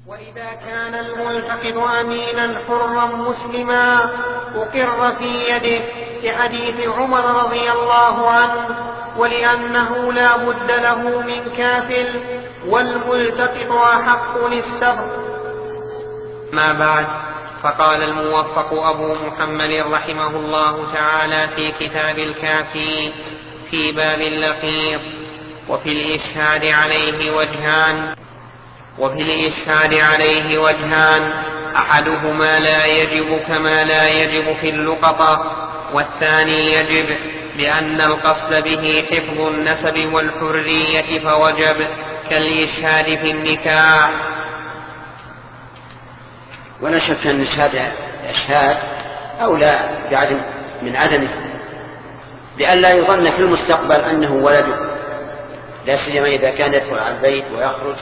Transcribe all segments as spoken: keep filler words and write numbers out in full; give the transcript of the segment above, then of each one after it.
وإذا كان الملتقط أمينا حرا مسلما أقر في يده لحديث عمر رضي الله عنه، ولأنه لا بد له من كافل، والملتقط أحق للسبق. ما بعد، فقال الموفق أبو محمد رحمه الله تعالى في كتاب الكافي في باب اللقيط: وفي الإشهاد عليه وجهان وفي الإشهاد عليه وجهان أحدهما لا يجب كما لا يجب في اللقطة، والثاني يجب لأن القصد به حفظ النسب والحرية فوجب، كالإشهاد في النكاح. ولا شك أن الإشهاد أولى بعدم من عدمه، لئلا يظن في المستقبل أنه ولده، لا سيما إذا كان يدخل على البيت ويخرج.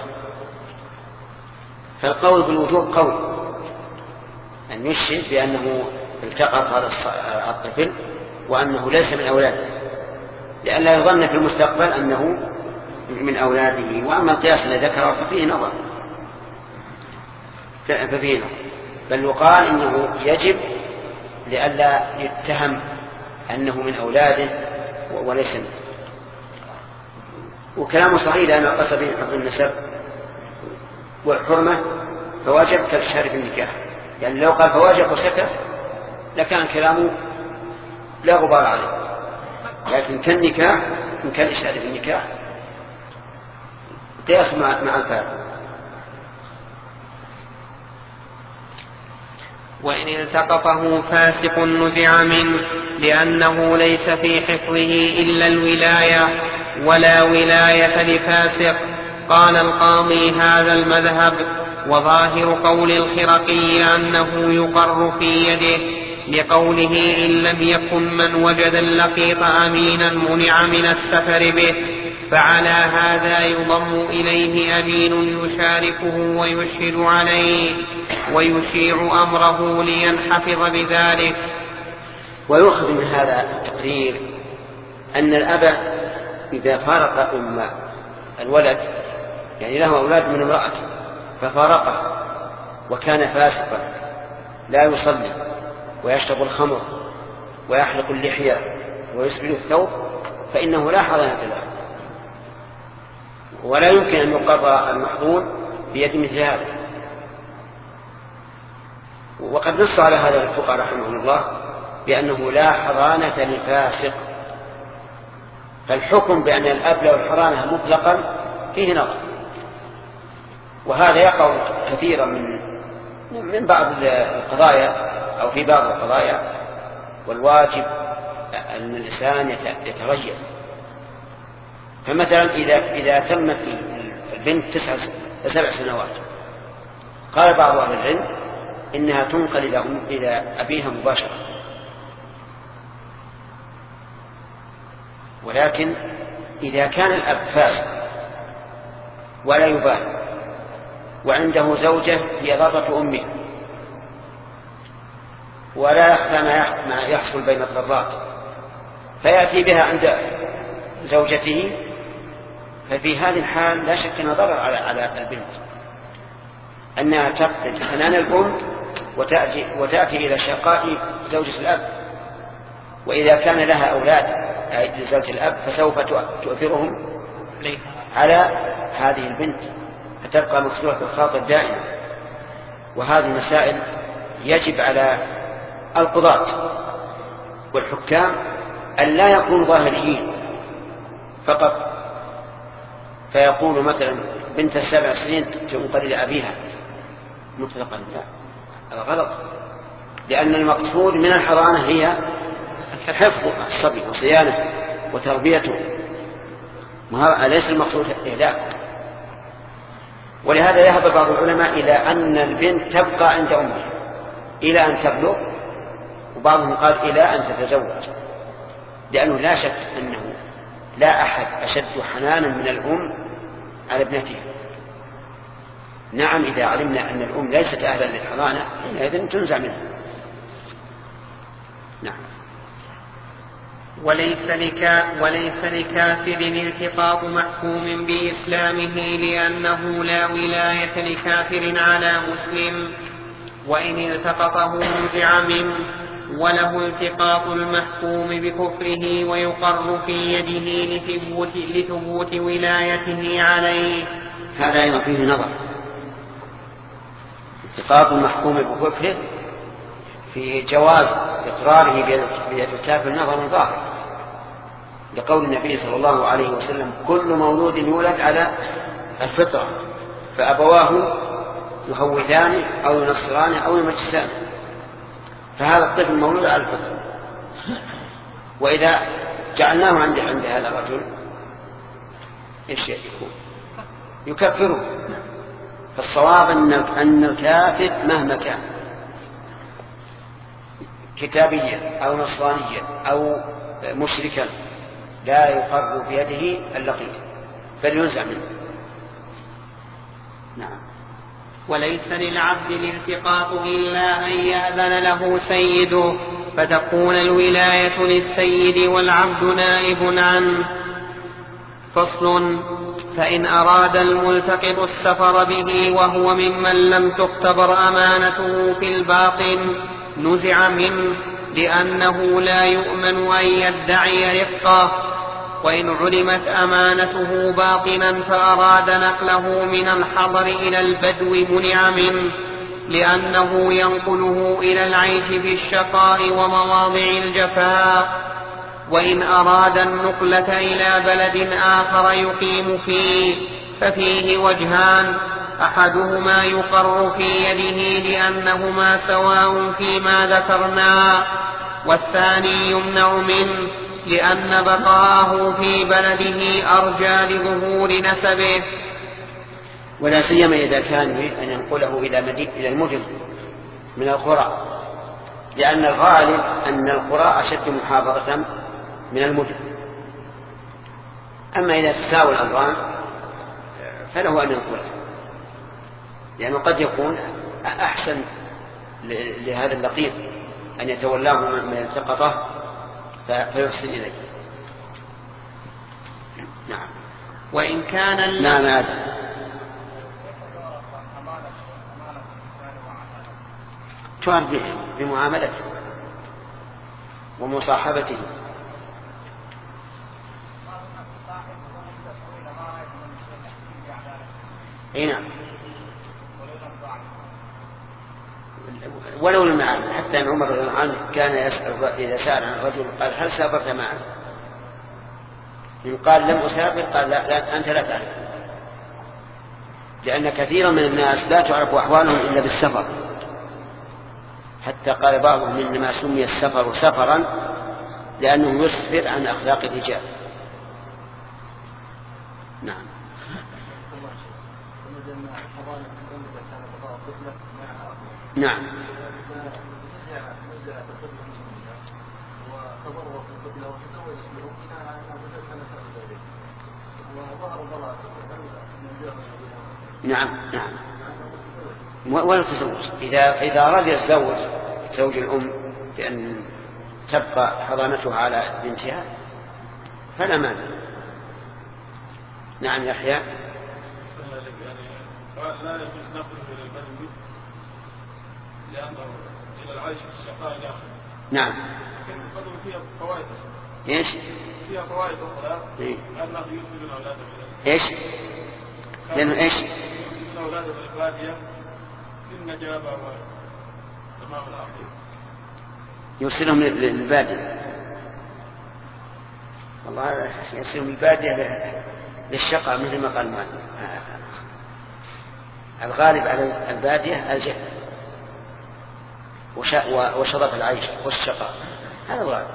فالقول بالوجوب قول أن يشهد بأنه التقط هذا الطفل وأنه ليس من أولاده، لئلا يظن في المستقبل أنه من أولاده. وأما القياس الذي ذكره ففيه نظر ففيه نظر بل يقال إنه يجب لئلا يتهم أنه من أولاده وليس منه. وكلامه صحيح، لأنه قصد به حفظ النسب والحرمة فواجب كالإشهاد في النكاح. يعني لو قال فواجب وسكت لكان كلامه لا غبار عليه، لكن كالنكاح من كالإشهاد في النكاح قياس مع مع الفارق. وإن التقطه فاسق نزع منه، لأنه ليس في حفظه إلا الولاية، ولا ولاية لفاسق. قال القاضي: هذا المذهب، وظاهر قول الخرقي أنه يقر في يده، لقوله: إن لم يكن من وجد اللقيط أمينا منع من السفر به. فعلى هذا يضم إليه أمين يشاركه ويشهد عليه ويشيع أمره لينحفظ بذلك. ويؤخذ من هذا التقرير أن الأب إذا فارق أم الولد، يعني له أولاد من امرأته، ففارقه وكان فاسقا لا يصلي ويشرب الخمر ويحلق اللحية ويسبل الثوب، فإنه لا حضانة له، ولا يمكن أن يقر المحظون بيد مثل هذا. وقد نص على هذا الفقهاء رحمه الله بأنه لا حضانة لفاسق، فالحكم بأن الأب له الحضانة مطلقا فيه نظر. وهذا يقع كثيرا من من بعض القضايا أو في بعض القضايا، والواجب أن الإنسان يتغير. فمثلا إذا إذا تمت البنت تسع سبع سنوات، قال بعض أهل العلم إنها تنقل إلى أبيها مباشرة، ولكن إذا كان الأب فاسق ولا يبالي وعنده زوجة هي ضرة أمه ولا يخفى ما يحصل بين الضرات، فيأتي بها عند زوجته، ففي هذه الحال لا شك أنها ضرر على على البنت، أنها تفقد حنان الأم وتأتي, وتأتي إلى شقاء زوجة الأب. وإذا كان لها أولاد لزوجة الأب فسوف تؤثرهم على هذه البنت، فتبقى مفتوحة الخاطر دائما. وهذه مسائل يجب على القضاة والحكام أن لا يكونوا ظاهريين فقط، فيقول مثلا بنت السبع سنين تنقل إلى أبيها مطلقا، لا، هذا غلط، لأن المقصود من الحضانة هي حفظ الصبي وصيانته وتربيته، ليس المقصود إهلاك. ولهذا يذهب بعض العلماء إلى أن البنت تبقى عند أمها إلى أن تبلغ، وبعضهم قال إلى أن تتزوج، لأنه لا شك أنه لا أحد أشد حنانا من الأم على ابنتها. نعم، إذا علمنا أن الأم ليست أهلا للحضانة حينئذ تنزع منها. نعم. وليس, لكا وليس لكافر التقاط محكوم بإسلامه لأنه لا ولاية لكافر على مسلم، وإن التقطه نزع منه، وله التقاط المحكوم بكفره ويقر في يده لثبوت, لثبوت ولايته عليه. هذا أيضا فيه نظر. التقاط المحكوم بكفره في جواز إقراره بيد الكافر نظر ظاهر، لقول النبي صلى الله عليه وسلم: كل مولود يولد على الفطرة فأبواه يهودان أو ينصران أو يمجسان، فهذا الطفل مولود على الفطرة. وإذا جعلناه عند عند هذا الرجل ايش يكون؟ يكفره. فالصواب أن الكافر مهما كان كتابيا أو نصرانيا أو مشركا لا يقر بيده اللقيط بل ينزع منه. نعم. وليس للعبد الالتقاط إلا أن يأذن له سيده، فتكون الولاية للسيد والعبد نائب عنه. فصل: فإن أراد الملتقط السفر به وهو ممن لم تختبر أمانته في الباطن نزع منه، لأنه لا يؤمن أن يدعي رفقه. وإن علمت أمانته باطنا فأراد نقله من الحضر إلى البدو منع منه، لأنه ينقله إلى العيش في الشقاء ومواضع الجفاء. وإن أراد النقلة إلى بلد آخر يقيم فيه ففيه وجهان: أحدهما يقر في يده لأنهما سواء فيما ذكرنا، والثاني يمنع منه لأن بقاءه في بلده أرجى لظهور نسبه. ولا سيما إذا كان أن ينقله إلى المدن من القرى، لأن الغالب أن القرى أشد محافظة من المدن. أما إذا تساوي الأمران فله أن ينقله، لأنه قد يكون أحسن لهذا اللقيط أن يتولاه من التقطه فيحسن إليه. نعم. وإن كان نعم هذا تعرف بمعاملته ومصاحبته. اي نعم، ولو لم يعلم. حتى ان عمر رضي الله عنه كان يسأل اذا سأل عن الرجل قال: هل سافرت معه؟ إن قال: لم أسافر، قال: لا, لا أنت لا تعرف، لأن كثيرا من الناس لا تعرف أحوالهم إلا بالسفر. حتى قال بعضهم: إنما سمي السفر سفرا لأنه يسفر عن أخلاق الرجال. نعم. نعم. نعم نعم ولا تزوج. إذا إذا أراد الزوج زوج الأم بأن تبقى حضانتها على بنتها فلا مانع. نعم يحيى. لا يجوز نقله إلى البدو لأنه إلى العيش في الشقاء إلى آخره. نعم. لكن البدو فيها فوائد. إيش؟ فيها فوائد أخرى. إيه؟ لأنه يسجد الأولاد. إيش؟ لأنه إيش؟ يسجد الأولاد بالبادية للنجابة وتمام الأخير. يرسلهم للبادية. والله يرسلهم للبادية للشقاء مثل ما قال مالك. الغالب على البادية الجهل وشرف العيش والشقاء، هذا الغالب.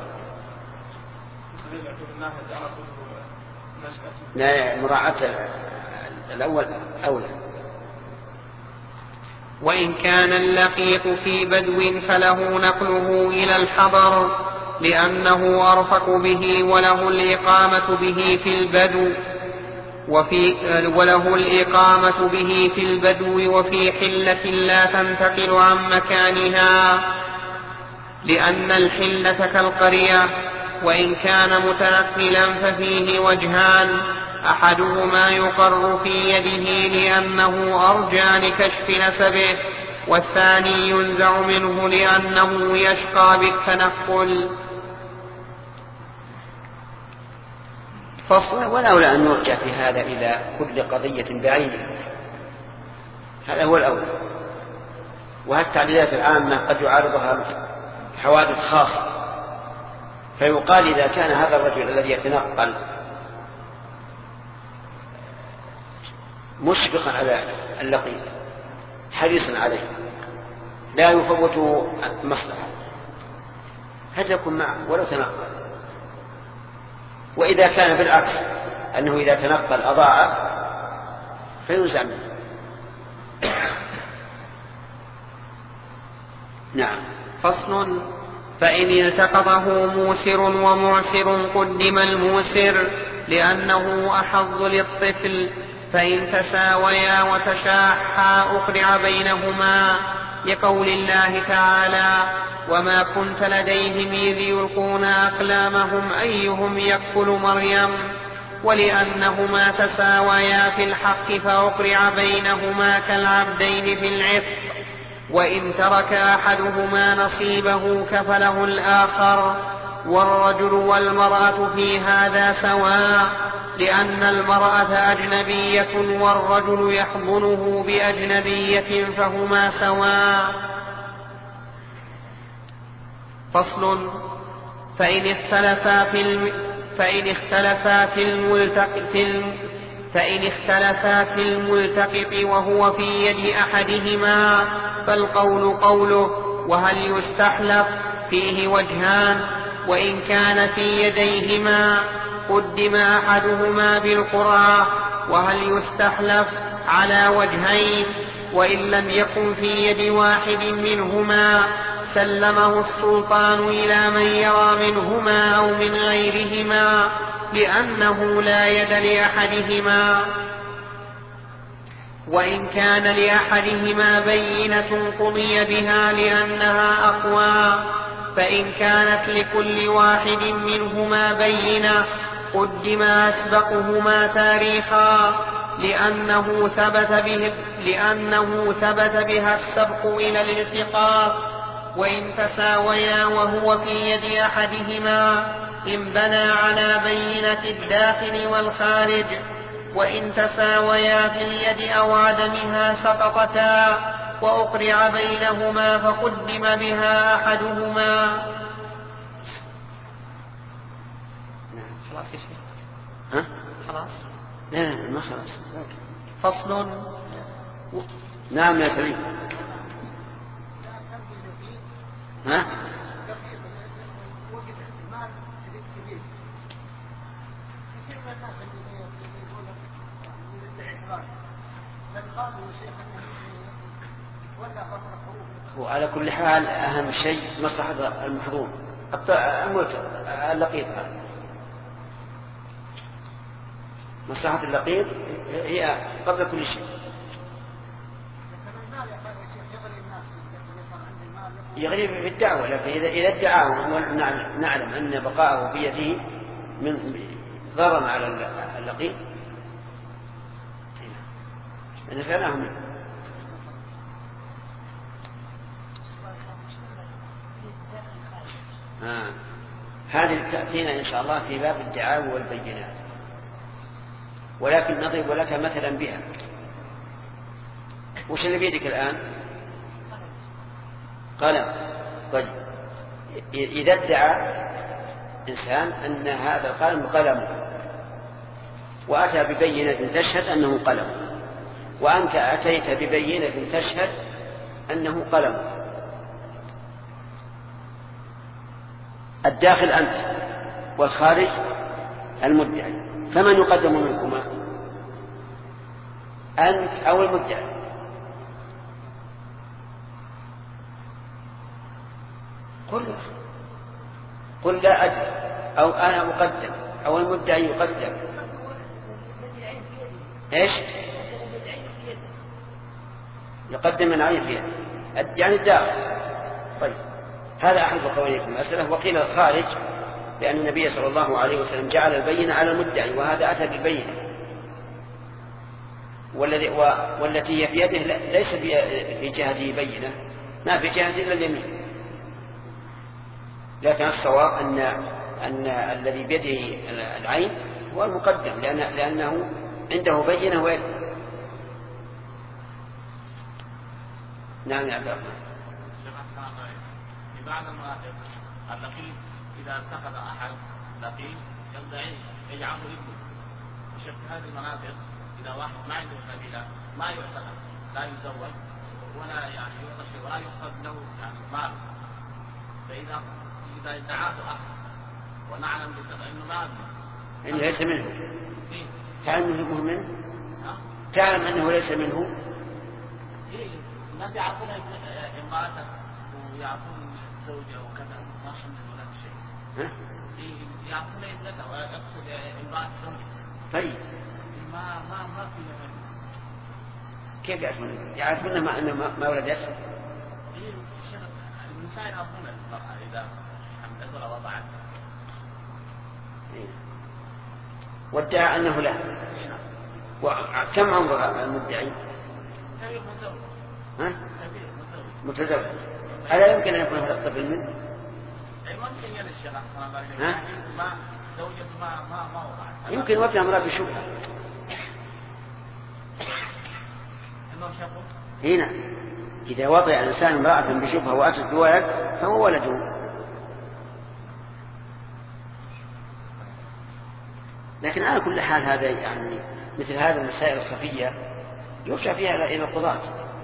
لا، مراعاة الأول أولى. وإن كان اللقيط في بدو فله نقله إلى الحضر لأنه أرفق به وله الإقامة به في البدو وفي وله الإقامة به في البدو وفي حلة لا تنتقل عن مكانها، لأن الحلة كالقرية وإن كان متنقلا ففيه وجهان: أحدهما يقر في يده لأنه أرجى لكشف نسبه، والثاني ينزع منه لأنه يشقى بالتنقل. فصل. والأولى أن نرجع في هذا إلى كل قضية بعينها، هذا هو الأولى. وهالتعليلات العامة قد يعارضها حوادث خاصة، فيقال إذا كان هذا الرجل الذي يتنقل مشفقا على اللقيط حريصا عليه لا يفوت مصلحة، هل يكون معه ولو تنقل؟ وإذا كان بالعكس أنه إذا تنقل أضاع فينزع منه. نعم. فصل. فإن التقطه موسر ومعسر قدم الموسر لأنه أحظ للطفل، فإن تساويا وتشاحا أقرع بينهما، لقول الله تعالى: وما كنت لديهم إذ يلقون أقلامهم أيهم يكفل مريم، ولأنهما تساويا في الحق فأقرع بينهما كالعبدين في العتق، وإن ترك أحدهما نصيبه كفله الآخر. والرجل والمرأة في هذا سواء، لأن المرأة أجنبية والرجل يحضنه بأجنبية فهما سواء. فصل. فإن اختلفا في الم... فإن اختلفا في الملتقط في الم... فإن اختلفا في الملتقط وهو في يد أحدهما فالقول قوله، وهل يستحلف؟ فيه وجهان: وإن كان في يديهما قدم أحدهما بالقرعة، وهل يستحلف؟ على وجهين: وإن لم يكن في يد واحد منهما سلمه السلطان إلى من يرى منهما أو من غيرهما، لأنه لا يد لأحدهما. وإن كان لأحدهما بينة قضي بها لأنها أقوى، فإن كانت لكل واحد منهما بينة قدم أسبقهما تاريخا، لأنه ثبت به لأنه ثبت بها السبق إلى الالتقاط. وإن تساويا وهو في يد أحدهما انبنى على بينة الداخل والخارج، وإن تساويا في اليد أو عدمها سقطتا وأقرع بينهما فقدم بها أحدهما. خلاص يا شيخ؟ ها؟ خلاص؟ لا ما خلاص. فصل. نعم يا سليم. ها؟ وعلى كل حال أهم شيء مصلحة المحظوظ اللقيط. مصلحة اللقيط هي قبل كل شيء. يغلب في الدعوة، لكن إذا إذا ادعاه ونعلم أن بقاءه بيده من ضرر على اللقيط نسأله منه. آه. هذه تأتينا إن شاء الله في باب الدعاوى والبينات، ولكن نضرب لك مثلا بها. وش اللي بيدك الآن؟ قلم. طيب إذا ادعى إنسان أن هذا القلم قلم وأتى ببينة تشهد أنه قلم، وأنت أتيت ببينة تشهد أنه قلم، الداخل أنت والخارج المدعي، فمن يقدم منكما؟ أنت أو المدعي؟ قل قل لا أدري، أو أنا مقدم، أو المدعي يقدم. إيش؟ يقدم من عين فيها يعني الداخل. طيب هذا أحد القوانين في المسألة. وقيل الخارج لأن النبي صلى الله عليه وسلم جعل البينة على المدعي، وهذا أتى بالبينة، والذي والتي هي في يده ليس في جهته بينة، ما في جهته إلا اليمين. لكن الصواب أن أن الذي بيده العين هو المقدم، لأن لأنه عنده بينة ويد. نعم يا عبد الرحمن. في بعض المناطق اللقيط إذا اتخذ أحد لقيط يدعي يجعله ابنه. في هذه المناطق إذا واحد ما عنده قبيلة ما يعتقد، لا يزوج ولا يعني يقصر ولا يؤخذ له يعني مال، فإذا إذا ادعاه أحد ونعلم إنه ما إنه ليس منه، تعلم أنه منه، تعلم أنه ليس منه. الناس يعرفون امرأته ويعرفون زوجه وكذا ما حمل ولا شيء. يعرفون ابنته ويقصد امرأة زوجه. طيب. ما ما ما في كيف يعرفون؟ يعرفون ما أنه ما ولد يسر. النساء يعرفون المرأة إذا حملت ولا وضعت. وادعى أنه لا. وكم عمر المدعي؟ كبير متزوج. ها؟ متزوج. ألا يمكن أن يكون هذا الطفل منه؟ ممكن يا الشيخ صلى الله عليه وسلم ما زوجته ما ما ما وضعت. يمكن وضع امرأة بشبهة. هنا إذا وضع الإنسان امرأة بشبهة وأتت بولد فهو ولده. لكن على كل حال هذا يعني مثل هذه المسائل الخفية يرجع فيها إلى القضاة.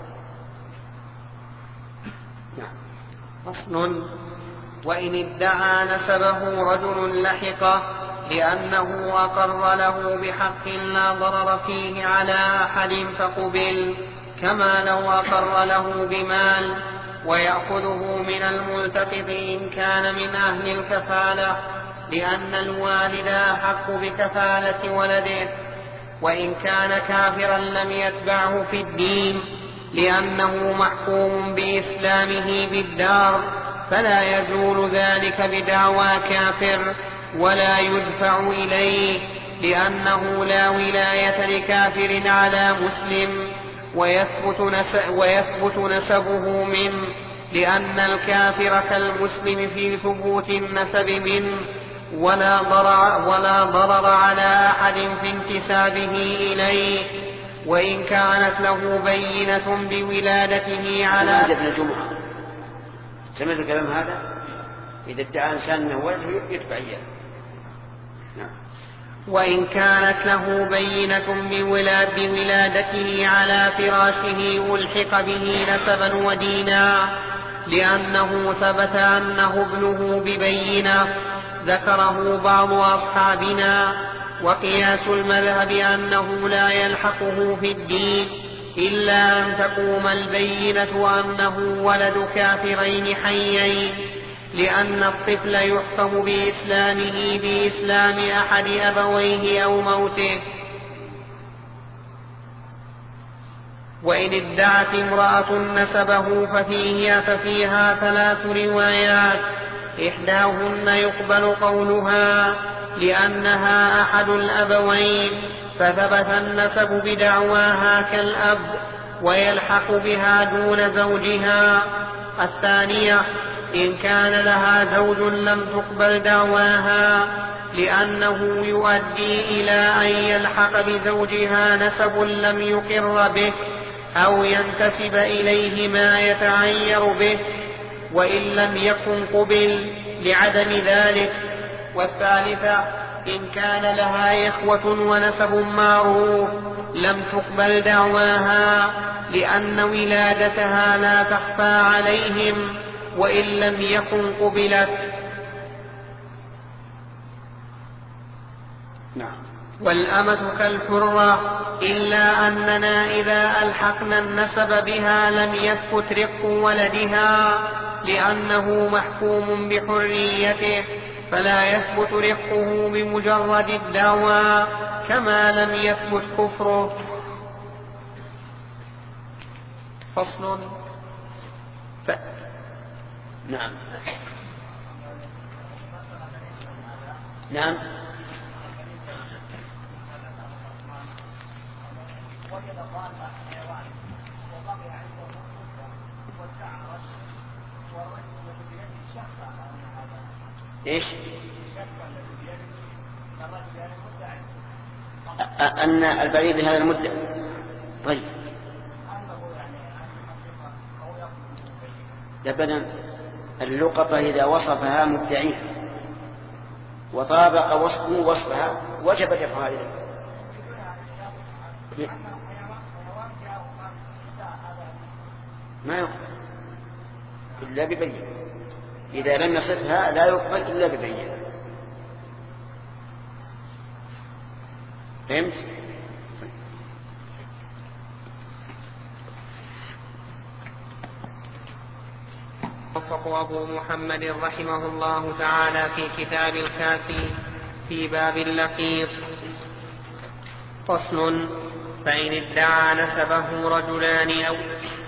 نعم. فصل: وإن ادعى نسبه رجل لحقه لأنه أقر له بحق لا ضرر فيه على أحد فقبل، كما لو أقر له بمال، ويأخذه من الملتقط إن كان من أهل الكفالة، لأن الوالد أحق بكفالة ولده. وإن كان كافرا لم يتبعه في الدين لأنه محكوم بإسلامه بالدار، فلا يزول ذلك بدعوى كافر ولا يدفع إليه، لأنه لا ولاية لكافر على مسلم، ويثبت, نسب ويثبت نسبه منه، لأن الكافر كالمسلم في ثبوت النسب منه، ولا ضرر, ولا ضرر على أحد في انتسابه إليه. وإن كانت له بينة بولادته على ابن الجمعة سمعت الكلام هذا؟ إذا ادعى إنسان أنه ولده يتبع إياه. نعم. وإن كانت له بينة بولاد بولادته على فراشه ألحق به نسبا ودينا، لأنه ثبت أنه ابنه ببينة ذكره بعض أصحابنا. وقياس المذهب أنه لا يلحقه في الدين إلا أن تقوم البينة أنه ولد كافرين حيين، لأن الطفل يحكم بإسلامه بإسلام أحد أبويه أو موته. وإن ادعت امرأة نسبه ففيه ففيها ثلاث روايات، إحداهن يقبل قولها لأنها أحد الأبوين فثبت النسب بدعواها كالأب ويلحق بها دون زوجها. الثانية إن كان لها زوج لم تقبل دعواها، لأنه يؤدي إلى أن يلحق بزوجها نسب لم يقر به أو ينتسب إليه ما يتعير به، وإن لم يكن قبل لعدم ذلك. والثالثة إن كان لها إخوة ونسب معروف لم تقبل دعواها، لأن ولادتها لا تخفى عليهم وإن لم يكن قبلت. نعم. والأمة كالحرة، إلا أننا إذا ألحقنا النسب بها لم يثبت رق ولدها، لأنه محكوم بحريته، فلا يثبت رقه بمجرد الدعوى، كما لم يثبت كفره. فصل. ف... نعم. نعم. إيش؟ أن البعير بهذا المدة. طيب أبدا، اللقطة إذا وصفها مدعيها وطابق وصفه وصفها وجب دفعها إليه. ما يقبل إلا ببين، إذا لم يصفها لا يقبل إلا ببين. فهمت؟ وفق أبو محمد رحمه الله تعالى في كتاب الكافي في باب اللقيط. فصل: فإن ادعى نسبه رجلان أو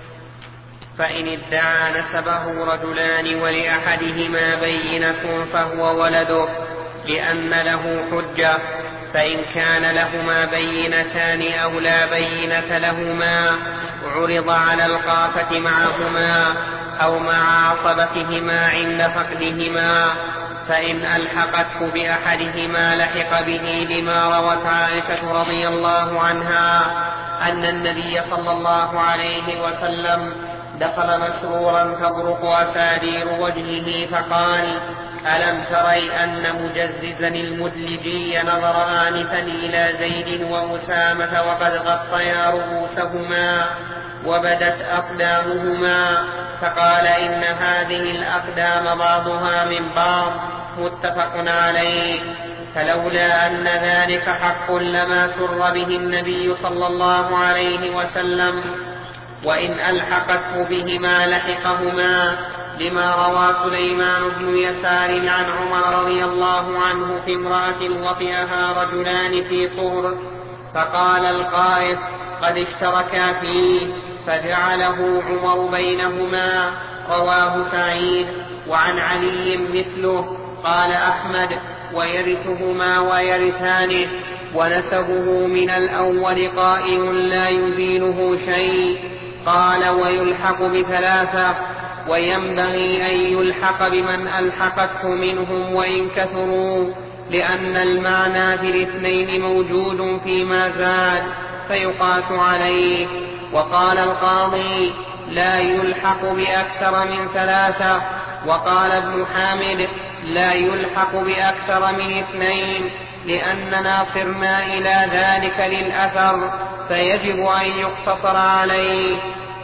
فإن ادعى نسبه رجلان ولأحدهما بينة فهو ولده لأن له حجة، فإن كان لهما بينتان أو لا بينة لهما عرض على القافة معهما أو مع عصبتهما عند فقدهما، فإن ألحقته بأحدهما لحق به، لما روت عائشة رضي الله عنها أن النبي صلى الله عليه وسلم دخل مسرورا تبرق أسادير وجهه فقال: ألم تري أن مجززا المدلجي نظر آنفا إلى زيد وأسامة وقد غطيا رؤوسهما وبدت أقدامهما، فقال: إن هذه الأقدام بعضها من بعض، متفق عليه. فلولا أن ذلك حق لما سر به النبي صلى الله عليه وسلم، وإن ألحقته بهما لحقهما، لما روى سليمان بن يسار عن عمر رضي الله عنه في امرأة وطئها رجلان في طور، فقال القائد: قد اشتركا فيه، فجعله عمر بينهما. رواه سعيد. وعن علي مثله. قال أحمد: ويرثهما ويرثانه، ونسبه من الأول قائم لا يزيله شيء. قال: ويلحق بثلاثة، وينبغي أن يلحق بمن ألحقته منهم وإن كثروا، لأن المعنى في الاثنين موجود فيما زاد فيقاس عليه. وقال القاضي: لا يلحق بأكثر من ثلاثة. وقال ابن حامد: لا يلحق بأكثر من اثنين، لأننا صرنا إلى ذلك للأثر، فيجب أن يقتصر عليه.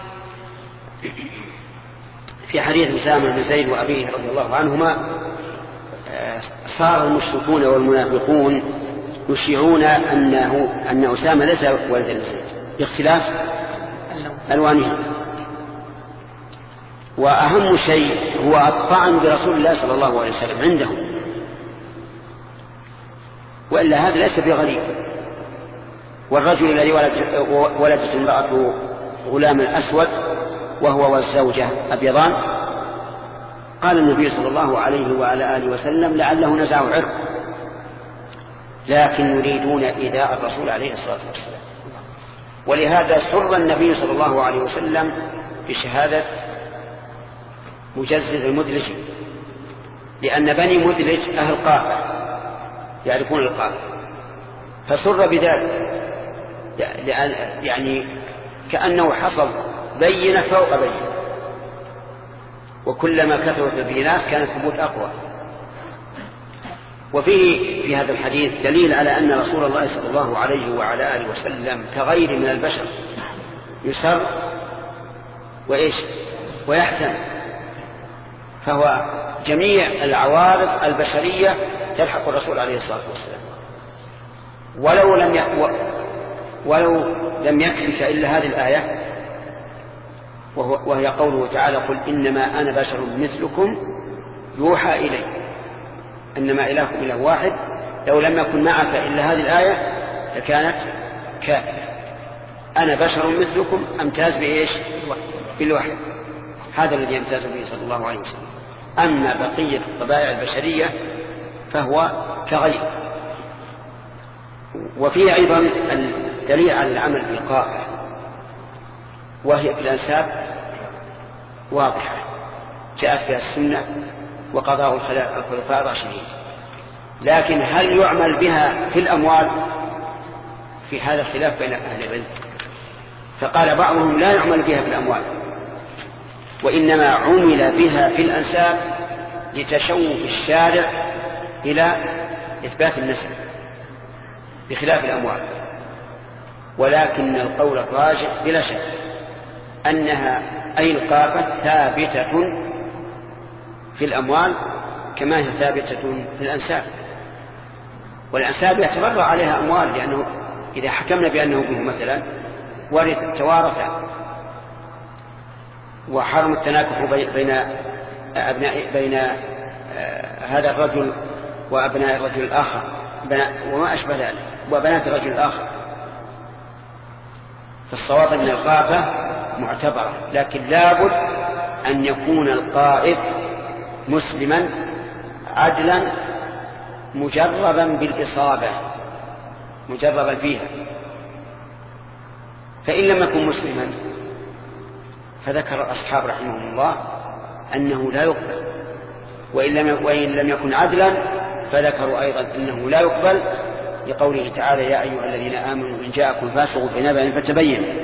في حديث أسامة بن زيد وأبيه رضي الله عنهما، صار المشركون والمنافقون يشيعون أنه أن أسامة ليس ولد زيد باختلاف ألوانهم، وأهم شيء هو الطعن برسول الله صلى الله عليه وسلم عندهم، وإلا هذا ليس بغريب. والرجل الذي ولدت امرأته غلام الأسود وهو والزوجة أبيضان، قال النبي صلى الله عليه وعلى آله وسلم: لعله نزعه عرق، لكن يريدون إيذاء الرسول عليه الصلاة والسلام. ولهذا سر النبي صلى الله عليه وسلم بشهادة مجزز المدلج، لأن بني مدلج أهل قافة يعرفون القافة، فسر بذلك، يعني كأنه حصل بينة فوق بينة، وكلما كثرت البينات كان الثبوت أقوى. وفيه في هذا الحديث دليل على أن رسول الله صلى الله عليه وعلى آله وسلم كغير من البشر يسر وإيش ويحزن، فهو جميع العوارض البشرية تلحق الرسول عليه الصلاة والسلام. ولو لم ي... ولو لم يكفك إلا هذه الآية، وهو... وهي قوله تعالى: قل إنما أنا بشر مثلكم يوحى إلي إنما إلهكم إله واحد. لو لم يكن معك إلا هذه الآية لكانت كافية. أنا بشر مثلكم أمتاز بإيش؟ بالوحي. هذا الذي يمتاز به صلى الله عليه وسلم. أما بقية الطبائع البشرية فهو كغيره. وفيه أيضا الدليل على العمل بالقائع، وهي في الأنساب واضحة جاءت فيها السنة وقضاء الخلفاء الراشدين، لكن هل يعمل بها في الأموال؟ في هذا الخلاف بين أهل العلم، فقال بعضهم لا يعمل بها في الأموال، وإنما عمل بها في الأنساب لتشوف الشارع إلى إثبات النسب بخلاف الأموال. ولكن القول الراجح بلا شك أنها أي القافة ثابتة في الأموال كما هي ثابتة في الأنساب، والأنساب يعتبر عليها أموال، لأنه إذا حكمنا بأنه به مثلا ورث توارث وحرم التناكح بين أبناء بين هذا الرجل وأبناء الرجل الآخر وما أشبه ذلك وبنات الرجل الآخر، فالصواب أن القافة معتبرة، لكن لابد أن يكون القائد مسلما عدلا مجربا بالإصابة مجربا فيها. فإن لم يكن مسلما فذكر الأصحاب رحمهم الله أنه لا يقبل، وإن لم يكن عدلا فذكروا أيضا أنه لا يقبل لقوله تعالى يا أيها الذين آمنوا إن جاءكم فاسق بنبأ فتبينوا.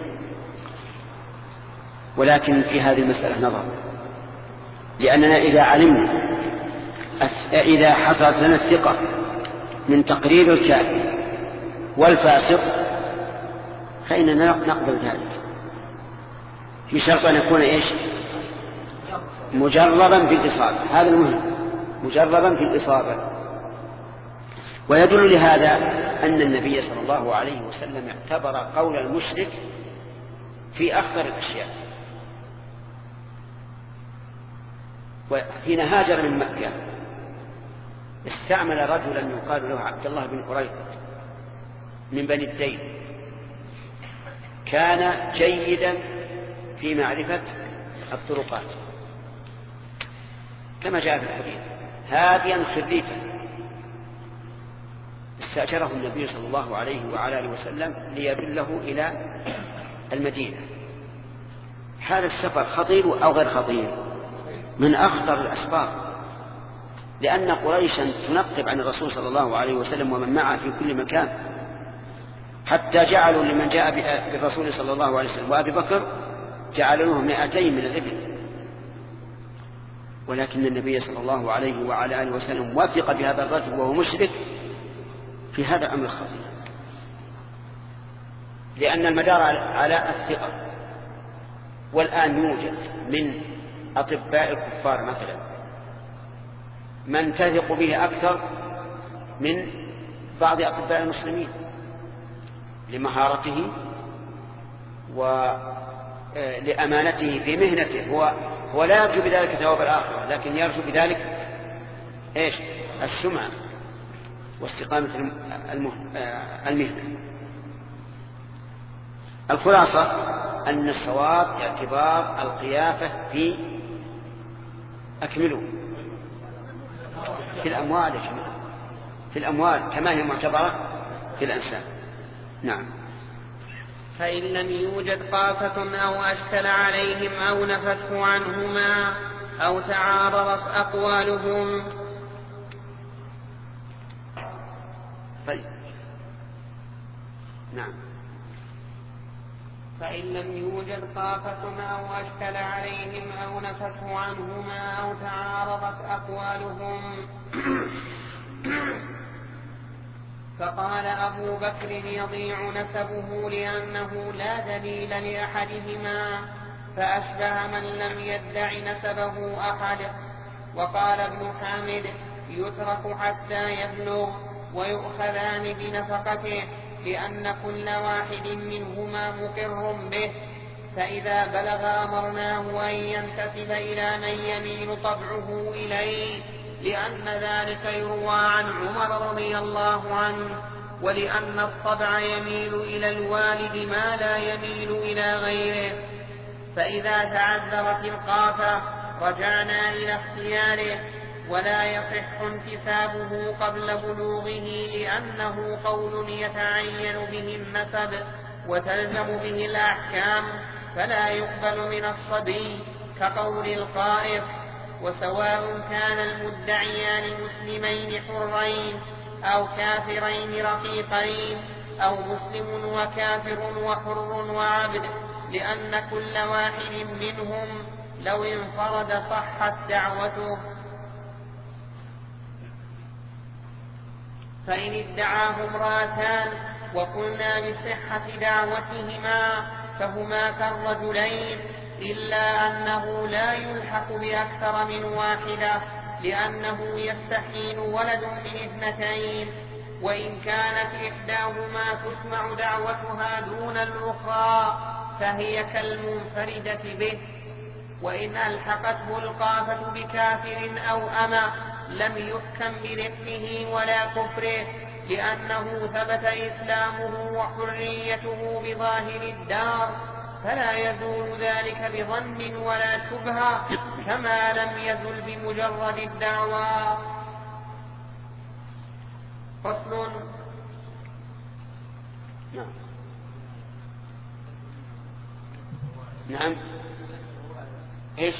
ولكن في هذه المسألة نظر، لأننا إذا علمنا إذا حصلت لنا الثقة من تقرير الكافر والفاسق فإننا نقبل ذلك بشرط أن يكون إيش؟ مجربا بالإصابة، هذا المهم، مجربا بالإصابة. ويدل لهذا أن النبي صلى الله عليه وسلم اعتبر قول المشرك في أخطر الأشياء. وحين هاجر من مكة استعمل رجلا يقال له عبد الله بن أريق من بني الدين، كان جيدا في معرفة الطرقات كما جاء في الحديث، هاديا خريفا. استأجره النبي صلى الله عليه وعلى آله وسلم ليدله إلى المدينة. هذا السفر خطير أو غير خطير؟ من أخطر الأسباب، لأن قريشا تنقب عن الرسول صلى الله عليه وسلم ومن معه في كل مكان، حتى جعلوا لمن جاء بالرسول صلى الله عليه وسلم وأبي بكر جعلوا له مائتين من الإبل. ولكن النبي صلى الله عليه وعلى آله وسلم وثق بهذا الرجل وهو مشرك في هذا الأمر الخطير، لأن المدار على الثقة. والآن يوجد من أطباء الكفار مثلا من تثق به أكثر من بعض أطباء المسلمين لمهارته ولأمانته في مهنته. هو هو لا يرجو بذلك ثواب الآخرة، لكن يرجو بذلك إيش؟ السمعة واستقامة المهنة. الخلاصة أن الصواب اعتبار القيافة في أكملوا في الأموال في الأموال كما هي معتبرة في الأنساب. نعم. فإن لم يوجد قافة أو أشكل عليهم أو نفته عنهما أو تعارضت أقوالهم. طيب. نعم. فإن لم يوجد قافة أو أشكل عليهم أو نفته عنهما أو تعارضت أقوالهم فقال أبو بكر يضيع نسبه لأنه لا دليل لأحدهما، فأشبه من لم يدع نسبه أحد. وقال ابن حامد يترك حتى يبلغ ويؤخذان بنفقته، لأن كل واحد منهما مقر به، فإذا بلغ أمرناه أن ينتسب إلى من يميل طبعه إليه، لأن ذلك يروى عن عمر رضي الله عنه، ولأن الطبع يميل إلى الوالد ما لا يميل إلى غيره. فإذا تعذرت القافة رجعنا إلى اختياره، ولا يصح انتسابه قبل بلوغه لأنه قول يتعين به النسب وتلزم به الأحكام، فلا يقبل من الصبي كقول القائل: وسواء كان المدعيان مسلمين حرين أو كافرين رقيقين أو مسلم وكافر وحر وعبد، لأن كل واحد منهم لو انفرد صحت دعوته. فإن ادعاه امرأتان وقلنا بصحة دعوتهما فهما كالرجلين، إلا أنه لا يلحق بأكثر من واحدة، لأنه يستحيل ولد من اثنتين، وإن كانت إحداهما تسمع دعوتها دون الأخرى فهي كالمنفردة به. وإن ألحقته القافة بكافر أو أمة لم يحكم برقه ولا كفره، لأنه ثبت إسلامه وحريته بظاهر الدار، فلا يزول ذلك بظن ولا شبهة، كما لم يزل بمجرد الدعوى. فصل. نعم نعم ايش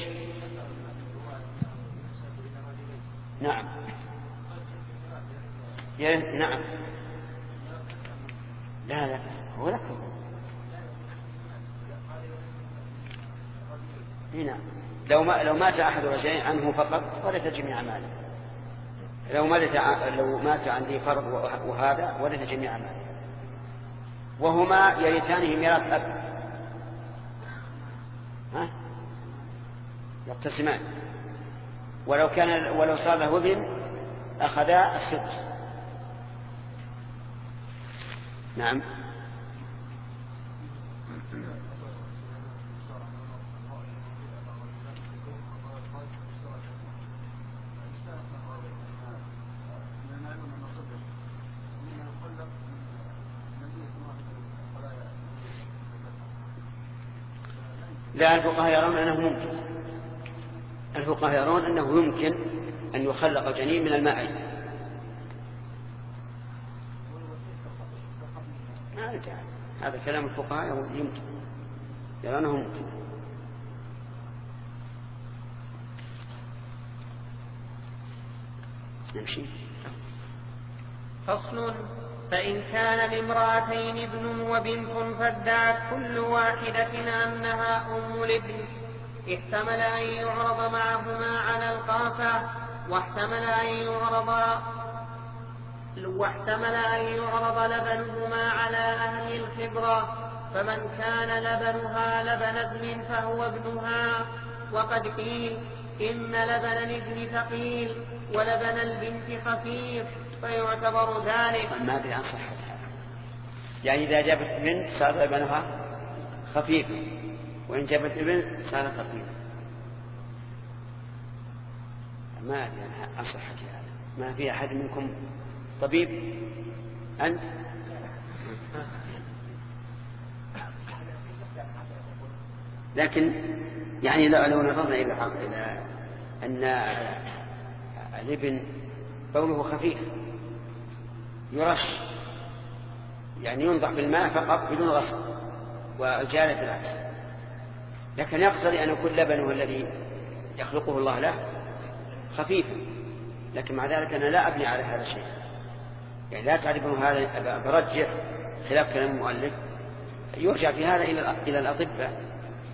نعم يا نعم لا لا هو لك هنا لو ما لو مات احد رجلين عنه فقط ورث جميع ماله، لو مات لو مات عن ذي فرض وهذا ورث جميع ماله، وهما يرثانه ميراث اب، ها يقتسمان، ولو كان ولو صار له ابن اخذا السدس. نعم لا، الفقهاء يرون أنه ممكن الفقهاء يرون أنه يمكن أن يخلق الجنين من الماء. هذا كلام الفقهاء يمكن يرونه ممكن. نمشي. فصل. فإن كان لامرأتين ابن وبنت فادعت كل واحدة أنها أم الابن، احتمل أن يعرض معهما على القافة، واحتمل أن يعرض واحتمل أن يعرض لبنهما على أهل الخبرة، فمن كان لبنها لبن ابن فهو ابنها. وقد قيل إن لبن الابن ثقيل ولبن البنت خفيف، فيعتبر ذلك. ما أدري عن صحتها، يعني إذا جابت بنت صار لبنها خفيف، وإن جابت ابن صار ثقيل. ما أدري عن صحتها، ما في أحد منكم طبيب؟ أنت؟ لكن يعني لو نظرنا إلى أن الابن بوله خفيف يرش، يعني ينضح بالماء فقط بدون غسل، والجارة بالعكس، لكن يقتضي أن يكون لبنه الذي يخلقه الله له خفيفا، لكن مع ذلك أنا لا أبني على هذا الشيء، يعني لا تعرفون هذا برجح خلاف كلام المؤلف، يرجع في هذا إلى الأطباء.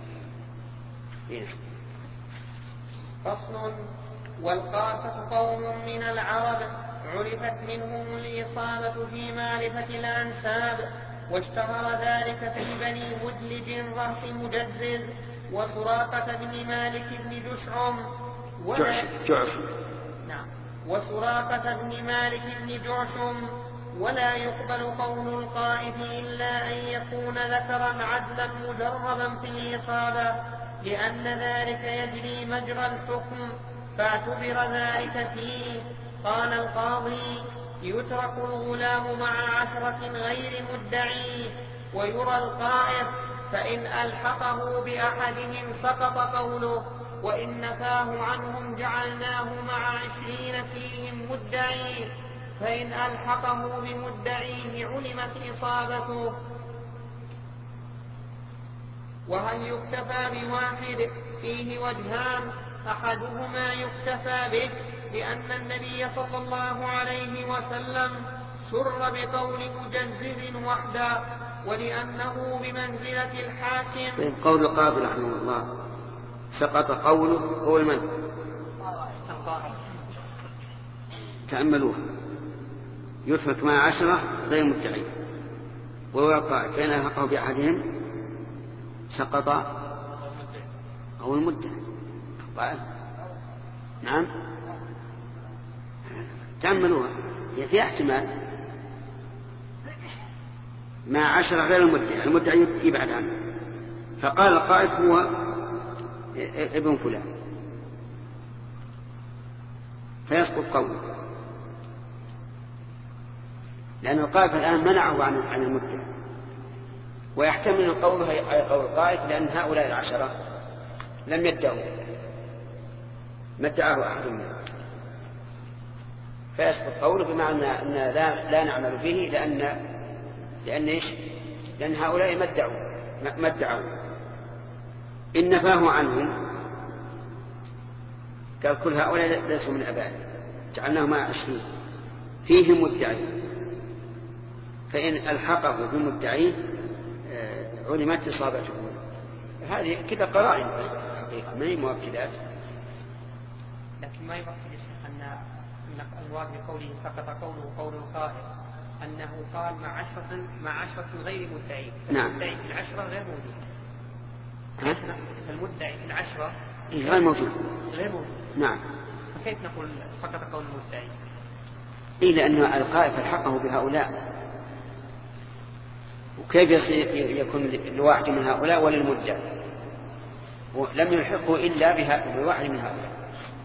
فصل. والقافة قوم من العرب عرفت منهم الإصابة في معرفة الأنساب، واشتهر ذلك في بني مدلج رهط مجزز وسراقة بن مالك بن جشعم جعشم نعم وسراقة بن مالك بن جعشم. ولا يقبل قول القائف إلا أن يكون ذكرا عدلا مجربا في الإصابة، لأن ذلك يجري مجرى الحكم، فاعتبر ذلك فيه. قال القاضي: يترك الغلام مع عشرة غير مدعيه، ويرى القائف فإن ألحقه بأحدهم سقط قوله، وإن نفاه عنهم جعلناه مع عشرين فيهم مدعين، فإن ألحقه بمدعيه علمت إصابته. وهل يكتفى بواحد؟ فيه وجهان، أحدهما يكتفى به لأن النبي صلى الله عليه وسلم سر بقول مجزز وحده، ولأنه بمنزلة الحاكم. طيب قول القاضي رحمه الله سقط قوله قول من؟ تأملوه، يترك مع عشرة غير مدعين ويقع كان يلحقه بأحدهم سقط أو المدعي. نعم تأملوها، في احتمال مع عشرة غير المدعي، المدعي يبعد عنه، فقال القائد هو ابن فلان فيسقط قوله، لأن القائد الآن منعه عن المدعي، ويحتمل قوله أي قول القائد لأن هؤلاء العشرة لم يدعوا ما ادعاه أحد منهم، فيسقط قوله بمعنى أن لا, لا نعمل به لأن لأن إيش؟ لأن هؤلاء ما ادعوا ما ادعوا. إن نفاه عنهم قال كل هؤلاء ليسوا من أبائهم جعلناهم مع عشرين فيهم مدعي، فإن ألحقه بمدعيه علمت إصابته. هذه كده قرائن حقيقة ما هي مؤكدات. لكن ما يبقى أن الوارد بقوله سقط قوله قول القائل أنه قال مع عشرة مع عشرة غير مدعين. نعم. المدعي في العشرة غير موجود. المدعي في العشرة غير موجود. غير موجود. نعم. فكيف نقول سقط قول المدعي؟ إيه لأن القائل فالحقه بهؤلاء، وكيف يكون لواحد من هؤلاء وللمدعي؟ لم يلحقه إلا بواحد من هؤلاء.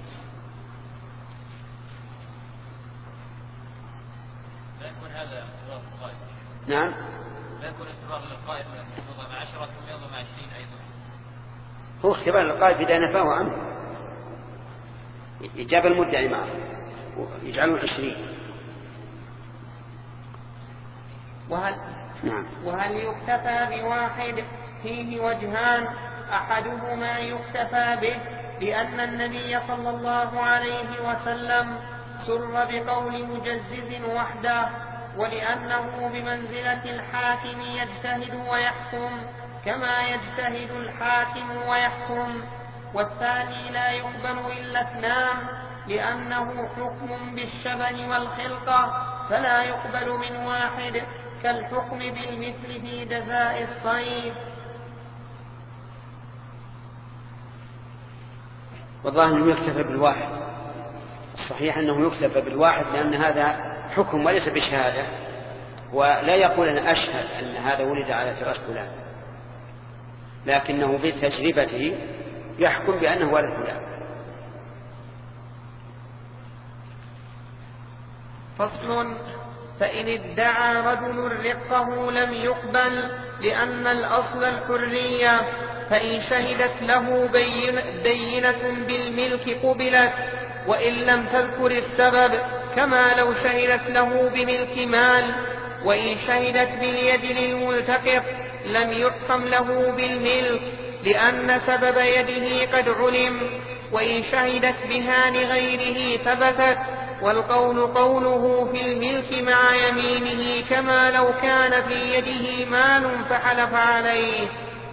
لا يكون هذا اختبار للقائد. نعم. لا يكون اختبار للقائد يضع مع عشرة ويضع مع عشرين أيضا. هو اختبار للقائد إذا نفاه عنه يجاب المدعي معه ويجعله عشرين. وهل نعم. وهل يكتفى بواحد؟ فيه وجهان، أحدهما يكتفى به لأن النبي صلى الله عليه وسلم سر بقول مجزز وحده، ولأنه بمنزلة الحاكم يجتهد ويحكم كما يجتهد الحاكم ويحكم. والثاني لا يقبل إلا اثنان لأنه حكم بالشبه والخلقة فلا يقبل من واحد، كالحكم بالمثل في جزاء الصيد. والله أنه يكتفى بالواحد، الصحيح أنه يكتفى بالواحد لأن هذا حكم وليس بشهادة، ولا يقول أنا أشهد أن هذا ولد على فراش فلان، لكنه بتجربته يحكم بأنه ولد فلان. فصل: فإن ادعى رجل رقه لم يقبل لأن الأصل الحرية، فإن شهدت له بينة بالملك قبلت وإن لم تذكر السبب، كما لو شهدت له بملك مال. وإن شهدت باليد للملتقط لم يحكم له بالملك لأن سبب يده قد علم، وإن شهدت بها لغيره ثبتت. والقول قوله في الملك مع يمينه كما لو كان في يده مال فحلف عليه.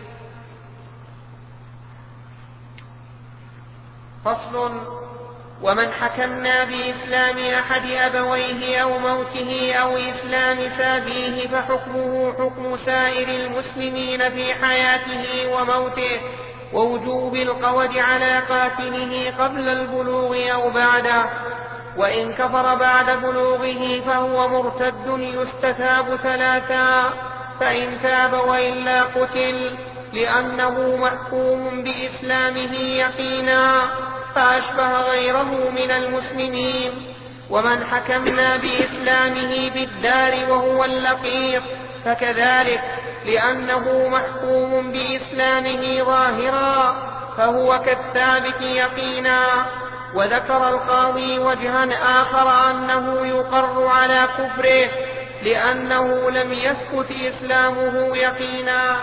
فصل: ومن حكمنا بإسلام أحد أبويه أو موته أو إسلام سابيه فحكمه حكم سائر المسلمين في حياته وموته، ووجوب القود على قاتله قبل البلوغ أو بعده. وإن كفر بعد بلوغه فهو مرتد يستتاب ثلاثا، فإن تاب وإلا قتل، لأنه محكوم بإسلامه يقينا فأشبه غيره من المسلمين. ومن حكمنا بإسلامه بالدار وهو اللقيط فكذلك، لأنه محكوم بإسلامه ظاهرا فهو كالثابت يقينا. وذكر القاضي وجها آخر أنه يقر على كفره لأنه لم يثبت إسلامه يقينا.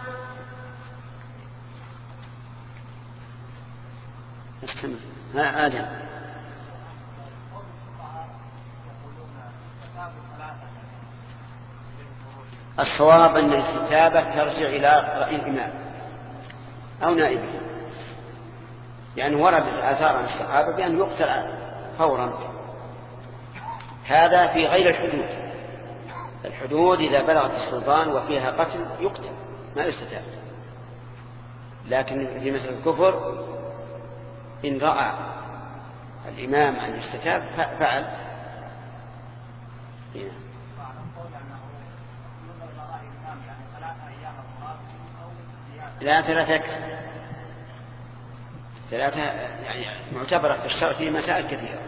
ها آدم. الصواب أن الاستتابة ترجع إلى رأي الإمام أو نائبه، لأنه يعني ورد الآثار عن الصحابة بأن يقتل فورا. هذا في غير الحدود. الحدود إذا بلغت السلطان وفيها قتل يقتل ما يستتاب، لكن في مثل الكفر إن رأى الإمام أن يستتاب فعل. لا ثلاثة ثلاثة يعني معتبرة في الشرع في مسائل كثيرة.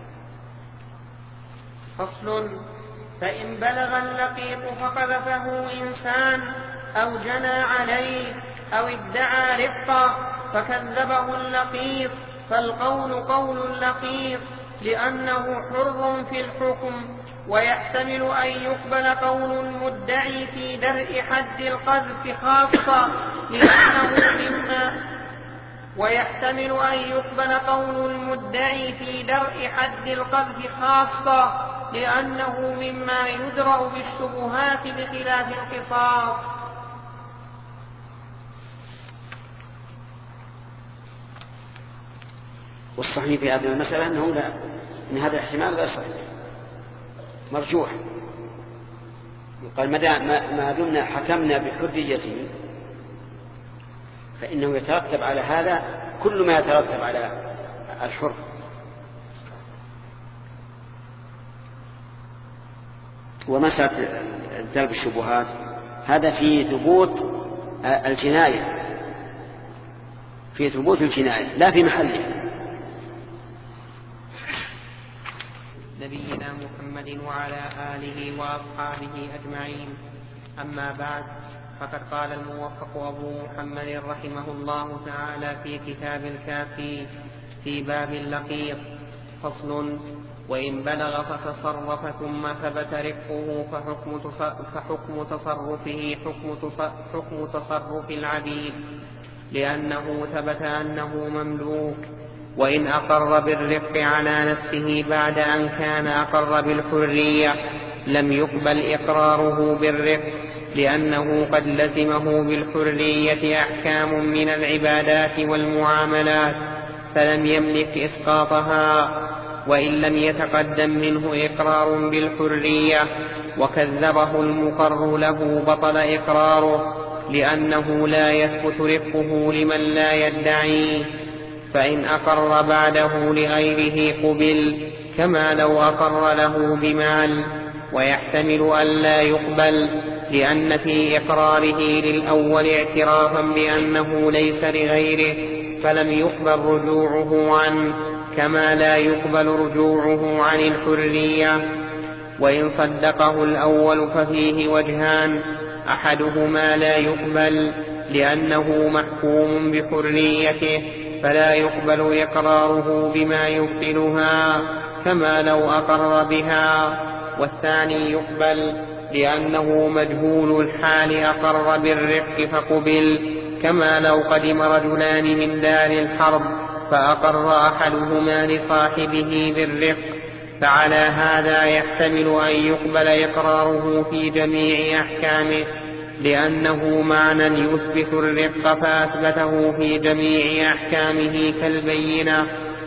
فصل. فإن بلغ اللقيط فقذفه إنسان أو جنى عليه أو ادعى رفقة فكذبه اللقيط فالقول قول اللقيط لأنه حر في الحكم، ويحتمل أن يقبل قول المدعي في درء حد القذف خاصة لأنه مما ويحتمل أن يقبل قول المدعي في درء حد القذف خاصة لأنه مما يدرأ بالشبهات بخلاف القصاص. والصحيح في هذه المسألة أنه لا، إن هذا الاحتمال غير صحيح مرجوح. يقال ما دمنا حكمنا بحريته فإنه يترتب على هذا كل ما يترتب على الحر. ومسألة درب الشبهات هذا في ثبوت الجناية، في ثبوت الجناية لا في محله. نبينا محمد وعلى آله وأصحابه أجمعين. أما بعد، فقد قال الموفق أبو محمد رحمه الله تعالى في كتاب الكافي في باب اللقيط: فصل. وإن بلغ فتصرف ثم ثبت رفقه فحكم, فحكم تصرفه حكم, حكم تصرف العبيد، لأنه ثبت أنه مملوك. وإن أقر بالرفق على نفسه بعد أن كان أقر بالحرية لم يقبل إقراره بالرفق، لأنه قد لزمه بالحرية أحكام من العبادات والمعاملات فلم يملك إسقاطها. وإن لم يتقدم منه إقرار بالحرية وكذبه المقر له بطل إقراره، لأنه لا يثبت رفقه لمن لا يدعيه. فإن أقر بعده لغيره قبل كما لو أقر له بمال. ويحتمل أن لا يقبل لأن في إقراره للأول اعترافا بأنه ليس لغيره فلم يقبل رجوعه عنه، كما لا يقبل رجوعه عن الحرية. وإن صدقه الأول ففيه وجهان: أحدهما لا يقبل لأنه محكوم بحريته فلا يقبل إقراره بما يبطلها كما لو أقر بها، والثاني يقبل لأنه مجهول الحال أقر بالرفق فقبل، كما لو قدم رجلان من دار الحرب فأقر أحدهما لصاحبه بالرفق، فعلى هذا يحتمل أن يقبل إقراره في جميع أحكامه، لأنه معنى يثبت الرفق فأثبته في جميع أحكامه كالبينة.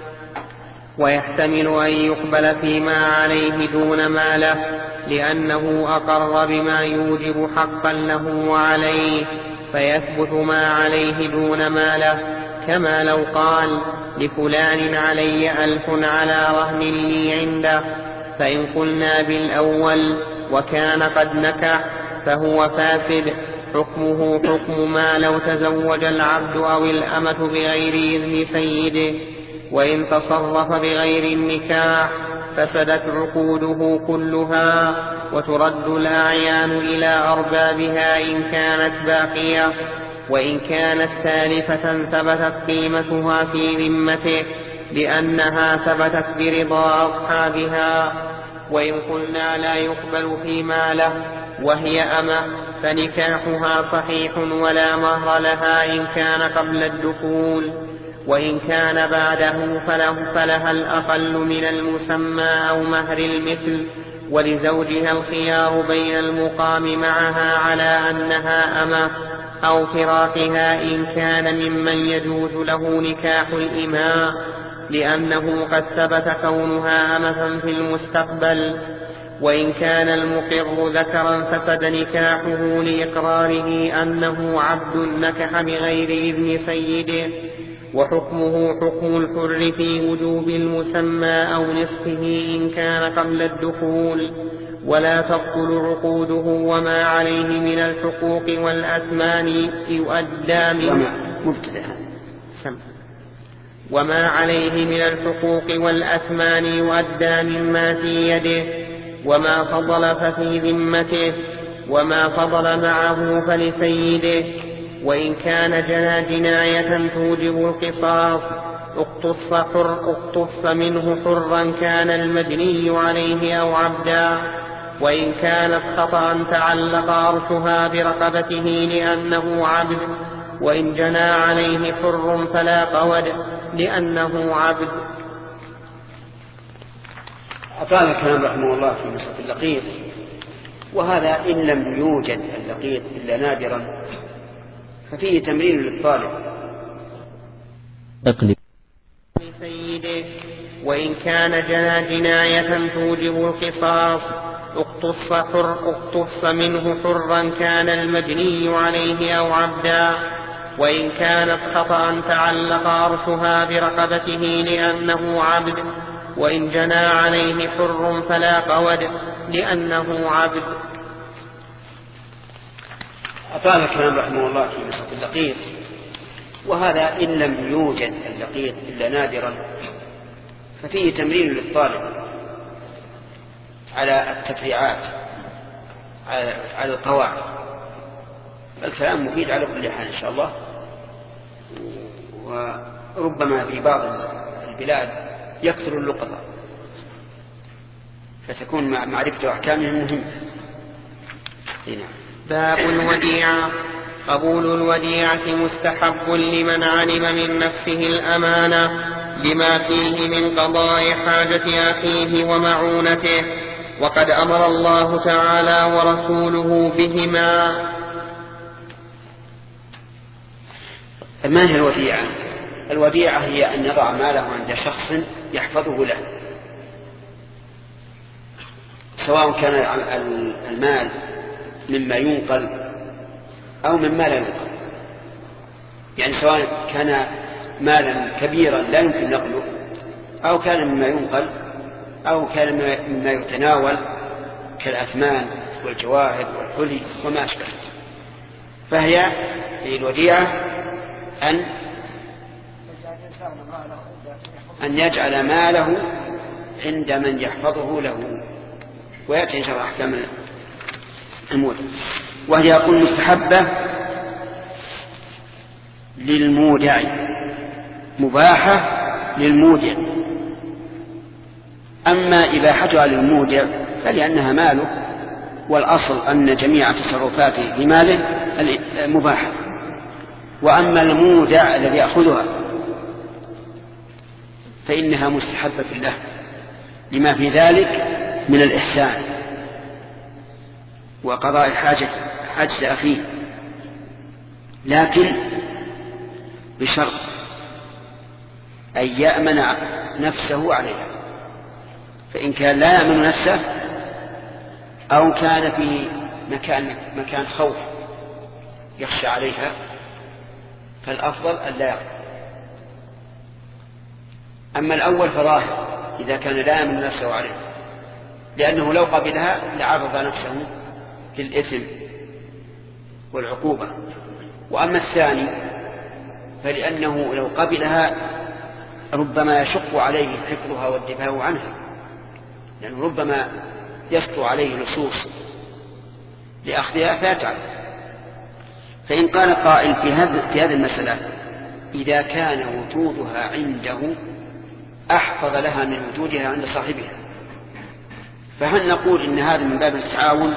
ويحتمل أن يقبل فيما عليه دون ما له، لأنه أقر بما يوجب حقا له وعليه فيثبت ما عليه دون ما له، كما لو قال: لفلان علي ألف على رهن لي عنده. فإن قلنا بالأول وكان قد نكح فهو فاسد، حكمه حكم ما لو تزوج العبد أو الأمة بغير إذن سيده. وإن تصرف بغير النكاح فسدت عقوده كلها، وترد الأعيان إلى أربابها إن كانت باقية، وإن كانت تالفة ثبتت قيمتها في ذمته لأنها ثبتت برضا أصحابها. وإن قلنا لا يقبل في ماله وهي أمة فنكاحها صحيح ولا مهر لها إن كان قبل الدخول، وإن كان بعده فله فلها الأقل من المسمى أو مهر المثل، ولزوجها الخيار بين المقام معها على أنها أمة أو فراقها إن كان ممن يجوز له نكاح الإماء، لأنه قد ثبت كونها أمة في المستقبل. وإن كان المقر ذكرا فسد نكاحه لإقراره أنه عبد نكح بغير إذن سيده، وحكمه حكم الحر في وجوب المسمى أو نصفه إن كان قبل الدخول، ولا تبطل عقوده وما عليه من الحقوق والأثمان يؤدى من وما عليه من الحقوق والأثمان يؤدى مما في يده، وما فضل ففي ذمته، وما فضل معه فلسيده. وإن كان جنى جناية توجب القصاص اقتص, حر اقتص منه حرا كان المجني عليه أو عبدا. وإن كانت خطأ تعلق عرشها برقبته لأنه عبد، وإن جنى عليه حر فلا قود لأنه عبد. أطال الكلام رحمه الله في مسألة اللقيط، وهذا إن لم يوجد اللقيط إلا نادرا ففيه تمرين للطالب. سيده وإن كان جنى جناية توجب القصاص اقتص, حر اقتص منه حرا كان المجني عليه أو عبدا. وإن كانت خطأ تعلق عرشها برقبته لأنه عبد، وإن جنى عليه حر فلا قود لأنه عبد. أطال الكلام رحمه الله في مسألة اللقيط، وهذا إن لم يوجد اللقيط إلا نادرا ففيه تمرين للطالب على التفريعات على القواعد. الكلام مفيد على كل حال إن شاء الله، وربما في بعض البلاد يكثر اللقطة فتكون معرفة أحكامهم مهمة. باب الوديعة. قبول الوديعة مستحب لمن علم من نفسه الأمانة لما فيه من قضاء حاجة أخيه ومعونته، وقد أمر الله تعالى ورسوله بهما. ما هي الوديعة؟ الوديعة هي أن يضع ماله عند شخص يحفظه له، سواء كان المال مما ينقل أو مما لا ينقل، يعني سواء كان مالا كبيرا لا يمكن نقله أو كان مما ينقل أو كان مما يتناول كالأثمان والجواهر والحلي وما أشبه. فهي الوديعة أن أن يجعل ماله عند من يحفظه له، ويأتي إن شاء الله أحكام المودع. وهي يقول مستحبة للمودع، مباحة للمودع. أما إباحتها للمودع فلأنها ماله، والأصل أن جميع تصرفاته بماله مباحة. وأما المودع الذي يأخذها فإنها مستحبة له لما في ذلك من الإحسان وقضاء حاجة حاجة أخيه، لكن بشرط أن يأمن نفسه عليها. فإن كان لا يأمن نفسه أو كان في مكان مكان خوف يخشى عليها فالأفضل أن لا يقبل. أما الأول فظاهر إذا كان لا يأمن نفسه عليه، لأنه لو قبلها لعرض نفسه للإثم والعقوبة. وأما الثاني فلأنه لو قبلها ربما يشق عليه حفظها والدفاع عنها، لأنه ربما يسطو عليه لصوص لأخذها فيتعب. فإن قال قائل في هذه في هذه المسألة إذا كان وجودها عنده أحفظ لها من وجودها عند صاحبها، فهل نقول إن هذا من باب التعاون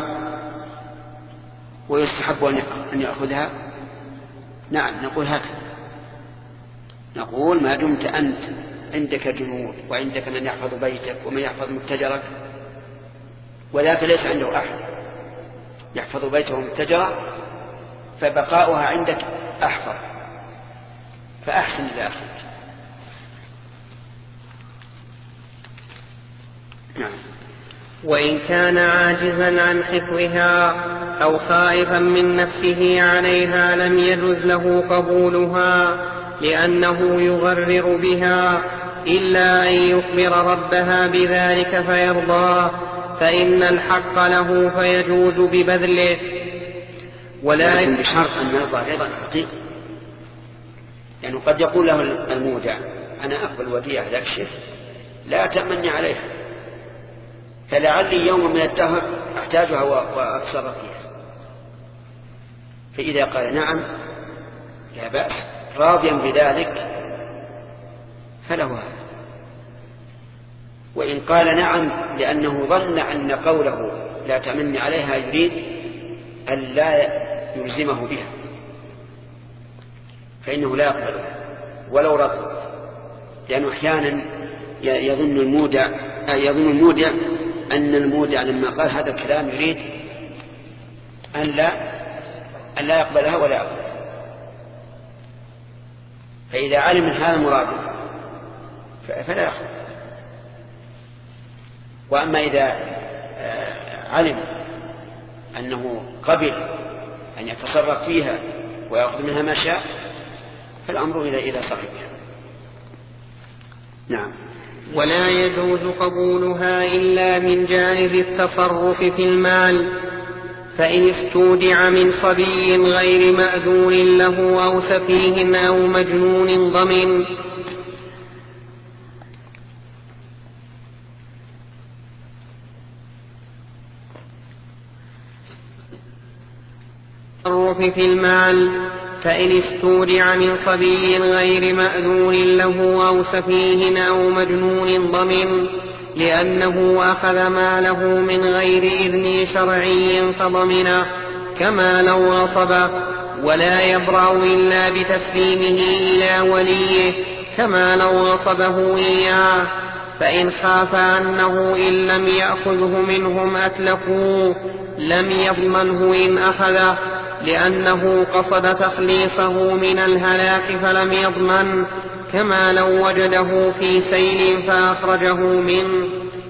ويستحب أن يأخذها؟ نعم نقول هكذا، نقول ما دمت أنت عندك جنود وعندك من يحفظ بيتك ومن يحفظ متجرك، وذاك ليس عنده أحد يحفظ بيته ومتجره، فبقاؤها عندك أحفظ، فأحسن لأخيك. نعم. وإن كان عاجزا عن حفظها أو خائفا من نفسه عليها لم يجز له قبولها، لأنه يغرر بها إلا أن يخبر ربها بذلك فيرضاه، فإن الحق له فيجوز ببذله، ولكن بشرط أن يرضى أيضا حقيقي. يعني قد يقول له المودع أنا أقبل وديعة يكشف لا تأمني عليها، فلعلي يوم من الدهر أحتاجها وأتصرف فيها. فإذا قال نعم لا بأس راضيا بذلك فله هذا. وإن قال نعم لأنه ظن أن قوله لا تأمني عليها يريد أن لا يلزمه بها، فإنه لا يقبلها ولو رضي، لأنه أحيانا يظن المودع يظن المودع أن المودع لما قال هذا الكلام يريد أن لا أن لا يقبلها ولا يقبلها. فإذا علم من هذا المراد فلا يقبل. وأما إذا علم أنه قبل أن يتصرف فيها ويأخذ منها ما شاء فالأمر إلى إلى صاحبها. نعم. ولا يجوز قبولها إلا من جانب التصرف في المال، فإن استودع من صبي غير مأذون له أو سفيه أو مجنون ضمن في المال فإن استودع من صبي غير مأذون له أو سفيه أو مجنون ضمن لأنه أخذ ماله من غير إذن شرعي فضمنه كما لو غصبه، ولا يبرأ إلا بتسليمه إلى وليه كما لو غصبه إياه. فإن خاف أنه إن لم يأخذه منهم أتلفوه لم يضمنه إن أخذه، لأنه قصد تخليصه من الهلاك فلم يضمن، كما لو وجده في سيل فأخرجه منه.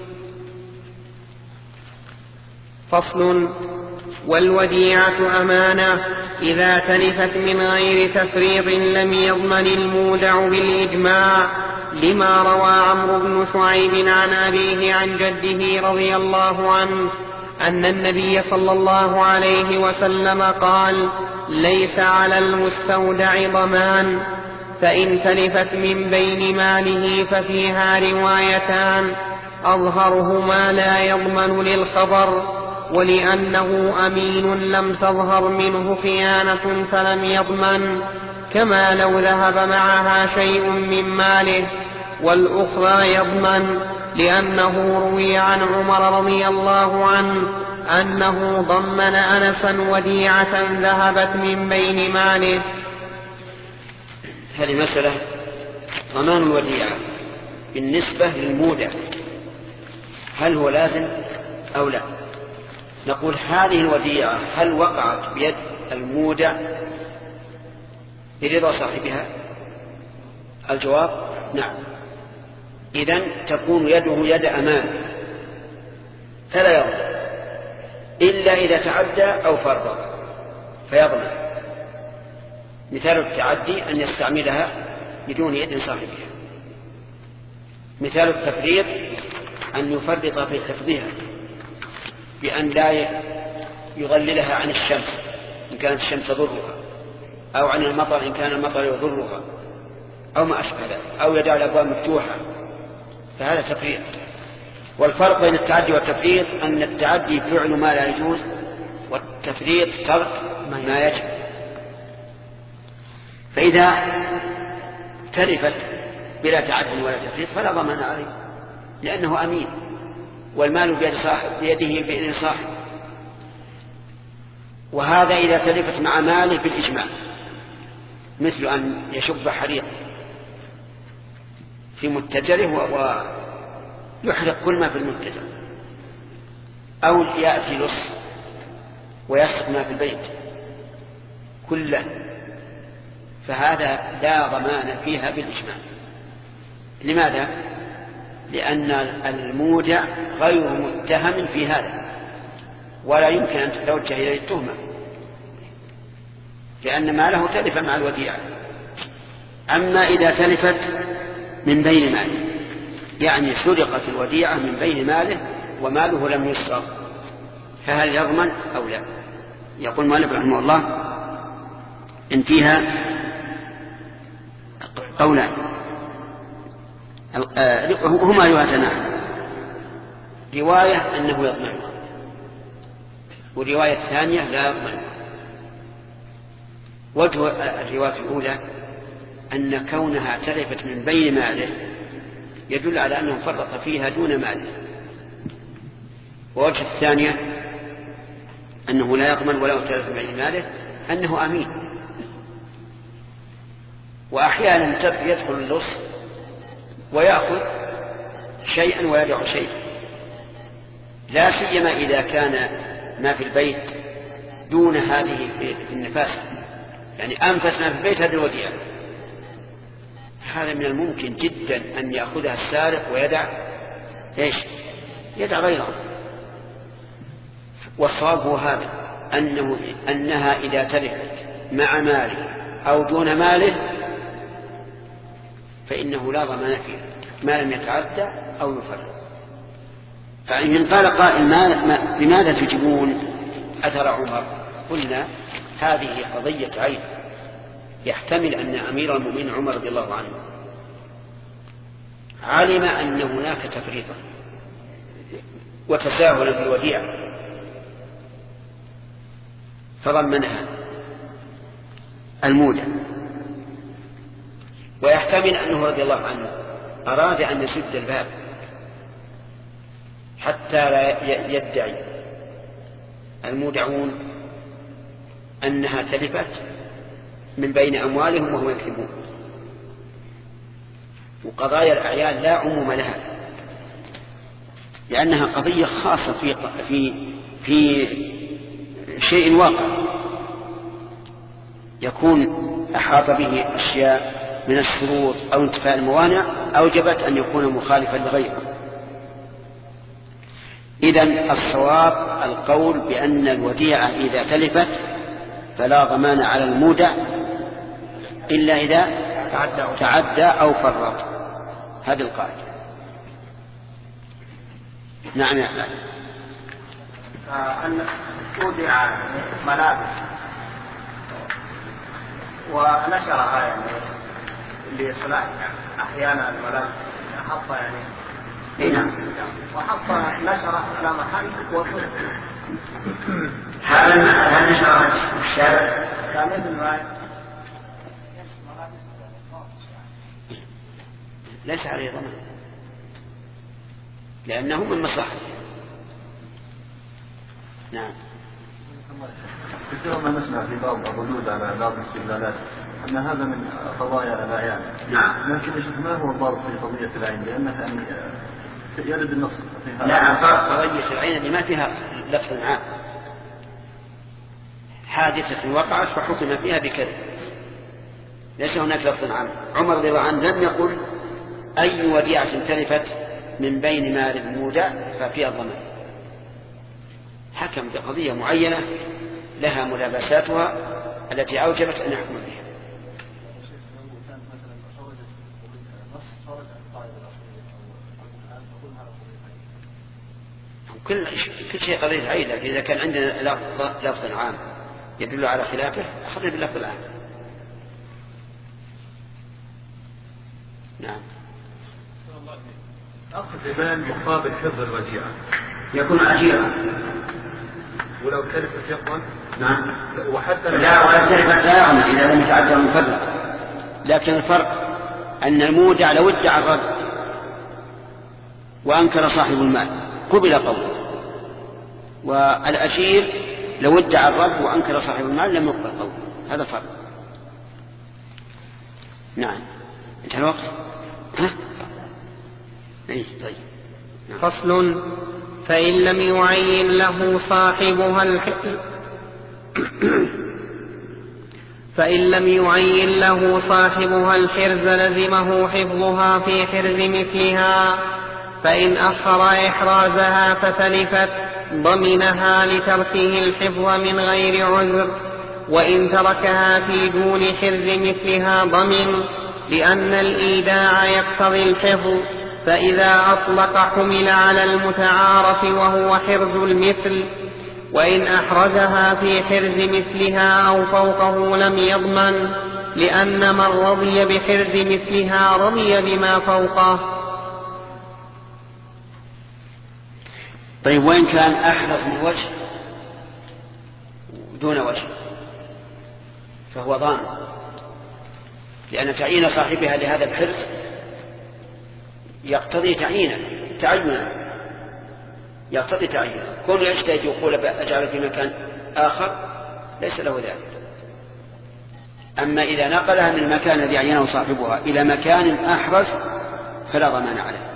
فصل. والوديعة أمانة إذا تلفت من غير تفريط لم يضمن المودع بالإجماع، لما روى عمرو بن شعيب عن أبيه عن جده رضي الله عنه أن النبي صلى الله عليه وسلم قال: ليس على المستودع ضمان، فإن تلفت من بين ماله ففيها روايتان، أظهرهما لا يضمن للخبر، ولأنه أمين لم تظهر منه خيانة فلم يضمن، كما لو ذهب معها شيء من ماله، والأخرى يضمن، لأنه روي عن عمر رضي الله عنه أنه ضمن أنسا وديعة ذهبت من بين ماله. هذه مسألة ضمان الوديعة بالنسبة للمودع هل هو لازم أو لا؟ نقول هذه الوديعة هل وقعت بيد المودع برضا صاحبها؟ الجواب نعم. إذن تكون يده يد أمان فلا يضمن إلا إذا تعدى أو فرط فيضمن. مثال التعدي أن يستعملها بدون يد صاحبها. مثال التفريط أن يفرط في حفظها بأن لا يظللها عن الشمس إن كانت الشمس تضرها، أو عن المطر إن كان المطر يضرها، أو ما أشبه ذلك، أو يدع الأبواب مفتوحة، فهذا تفريط. والفرق بين التعدي والتفريط أن التعدي فعل ما لا يجوز، والتفريط ترك ما يجب. فإذا تلفت بلا تعدي ولا تفريط فلا ضمان عليه، لأنه أمين، والمال بيد صاحب بيده بإذن صاحب. وهذا إذا تلفت مع ماله بالإجماع، مثل أن يشب حريق في متجره ويحرق كل ما في المتجر، أو يأتي لص ويسرق ما في البيت كله، فهذا لا ضمان فيها بالإجماع. لماذا؟ لأن المودع غير متهم في هذا، ولا يمكن أن تتوجه إليه التهمة، لأن ماله تلف مع الوديعة. أما إذا تلفت من بين ماله، يعني سرقت الوديعة من بين ماله وماله لم يسرق، فهل يضمن أو لا؟ يقول مالك رحمه الله إن فيها قولان هما يتناقضان، رواية أنه يضمن، والرواية الثانية لا يضمن. وجه الرواية الأولى أن كونها تلفت من بين ماله يدل على أنه فرط فيها دون ماله. ووجه الثانية أنه لا يضمن ولو تلف من بين ماله أنه أمين. وأحيانا يدخل اللص ويأخذ شيئا ويدع شيئا، لا سيما إذا كان ما في البيت دون هذه في النفاس، يعني أنفس ما في البيت هذه الوديعة، هذا من الممكن جدا أن يأخذها السارق ويدع إيش؟ يدع غيره. والصواب هو هذا، أنه أنها إذا تلفت مع ماله أو دون ماله فإنه لا ضمان فيه ما لم يتعدى أو يفرط. فإن قال قائل لماذا تجيبون أثر عمر؟ قلنا هذه قضية عين، يحتمل أن أمير المؤمنين عمر رضي الله عنه علم أن هناك تفريطا وتساهلا في الوديعة فضمنها المودع، ويحتمل أنه رضي الله عنه أراد أن يسد الباب حتى لا يدعي المودعون أنها تلفت من بين أموالهم وهم يكذبون. وقضايا الأعيان لا عموم لها، لأنها قضية خاصة في في في شيء واقع يكون أحاط به أشياء من الشرور أو انتفاء الموانع أوجبت أن يكون مخالفا لغيره. إذن الصواب القول بأن الوديعة إذا تلفت فلا ضمان على المودع إلا إذا تعدى أو فرط. هذا القاعدة. نعم يا أحمد. أن تودع ملابس ونشرها يعني لصلاح أحيانا الملابس حط يعني نعم وحط نشرة على محل وصل هذا نشرة في الشارع كان مثل ما ليس عليه ضمان لأنه من مصلحته. نعم. كثيرا ما نسمع في بعض الردود على بعض الاستدلالات أن هذا من قضايا الأعيان. نعم. لكن ما هو الضابط في قضية العين؟ لأنها يعني يرد النص فيها. لا، قضية العين اللي ما فيها لفظ عام، حادثة وقعت فحكم فيها بكذا، ليس هناك لفظ عام. عمر رضي الله عنه لم يقل أي وديعة تلفت من بين مال المودع ففيها الضمان، حكم بقضية معينة لها ملابساتها التي أوجبت أن يحكم بها. كل كل شيء قضية عيدة، إذا كان عندنا لفظ عام يدل على خلافه أخذنا باللفظ العام. في نعم. أخذ المال مقابل حفظ الوديعة يكون أجيرا. ولو تلفت يضمن؟ نعم. وحتى لا، ولا تلفت لا يضمن إذا لم يتعدى المفرط. لكن الفرق أن المودع لو ادعى الرد وأنكر صاحب المال قبل قوله، والأجير لو ادعى الرد وأنكر صاحب المال لم يقبل قوله. هذا فرق. نعم. انتهى الوقت. ها؟ ايه طيب. نعم. فصل: فإن لم يعين له صاحبها الحرز فإن لم يعين له صاحبها الحرز لزمه حفظها في حرز مثلها، فإن أخر إحرازها فتلفت ضمنها لتركه الحفظ من غير عذر، وإن تركها في دون حرز مثلها ضمن، لأن الإيداع يقتضي الحفظ، فإذا أطلق حمل على المتعارف وهو حرز المثل، وإن أحرزها في حرز مثلها أو فوقه لم يضمن، لأن من رضي بحرز مثلها رضي بما فوقه. طيب، وإن كان أحرز من وجه دون وجه فهو ضامن، لأن تعيين صاحبها لهذا الحرز يقتضي تعيينه تعينا يقتضي تعيينه. كل يجتهد يقول أجعل في مكان آخر ليس له ذلك. أما إذا نقلها من المكان الذي عينه صاحبها إلى مكان أحرز فلا ضمان عليه.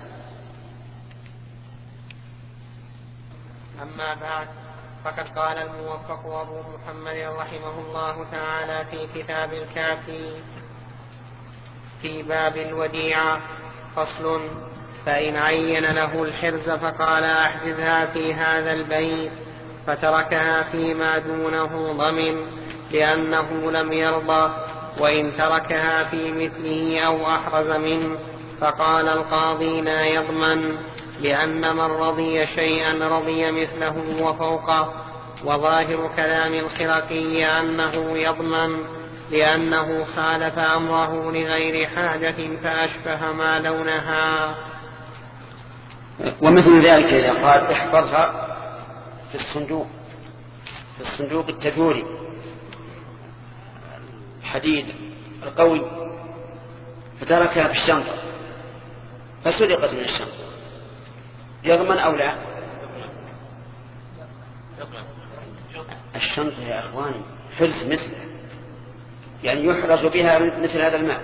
أما بعد، فقد قال الموفق أبو محمد رحمه الله تعالى في كتاب الكافي في باب الوديعة: فصل: فإن عين له الحرز فقال أحجزها في هذا البيت فتركها فيما دونه ضمن، لأنه لم يرضى، وإن تركها في مثله أو أحرز منه فقال القاضي لا يضمن، لأن من رضي شيئا رضي مثله وفوقه. وظاهر كلام الخرقي أنه يضمن، لأنه خالف أمره لغير حاجة فأشبه ما لونها. ومثل ذلك إذا قال احفظها في الصندوق في الصندوق التجوري الحديد القوي فتركها في الشنطة فسرقت من الشنطة، يضمن أو لا؟ الشنطة يا أخواني حرز مثله، يعني يحرز بها مثل هذا المال،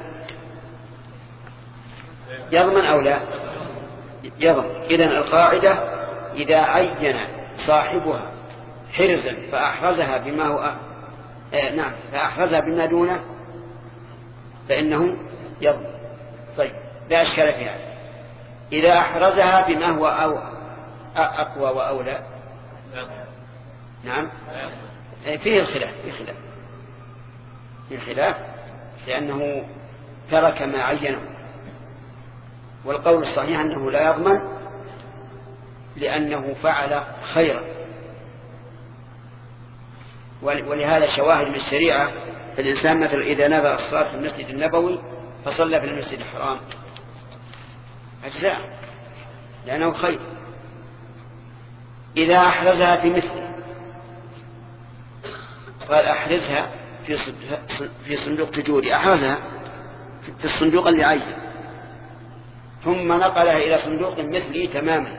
يضمن أو لا؟ يضمن. إذن القاعدة إذا عين صاحبها حرزا فأحرزها بما هو آه نعم فأحرزها بما دونه فإنه يضمن. طيب، لا أشكال في هذا. إذا أحرزها بما هو أو أقوى وأولى نعم فيه الخلاف فيه خلاف فيه خلاف لأنه ترك ما عينه. والقول الصحيح أنه لا يضمن لأنه فعل خيرا، ولهذا شواهد من الشريعة. فالإنسان مثل إذا نذر الصلاة في المسجد النبوي فصلى في المسجد الحرام أجزاء لأنه خير. إذا أحرزها في مثله قال أحرزها في صندوق تجوري، أحرزها في الصندوق اللي عين ثم نقلها إلى صندوق مثلي تماما،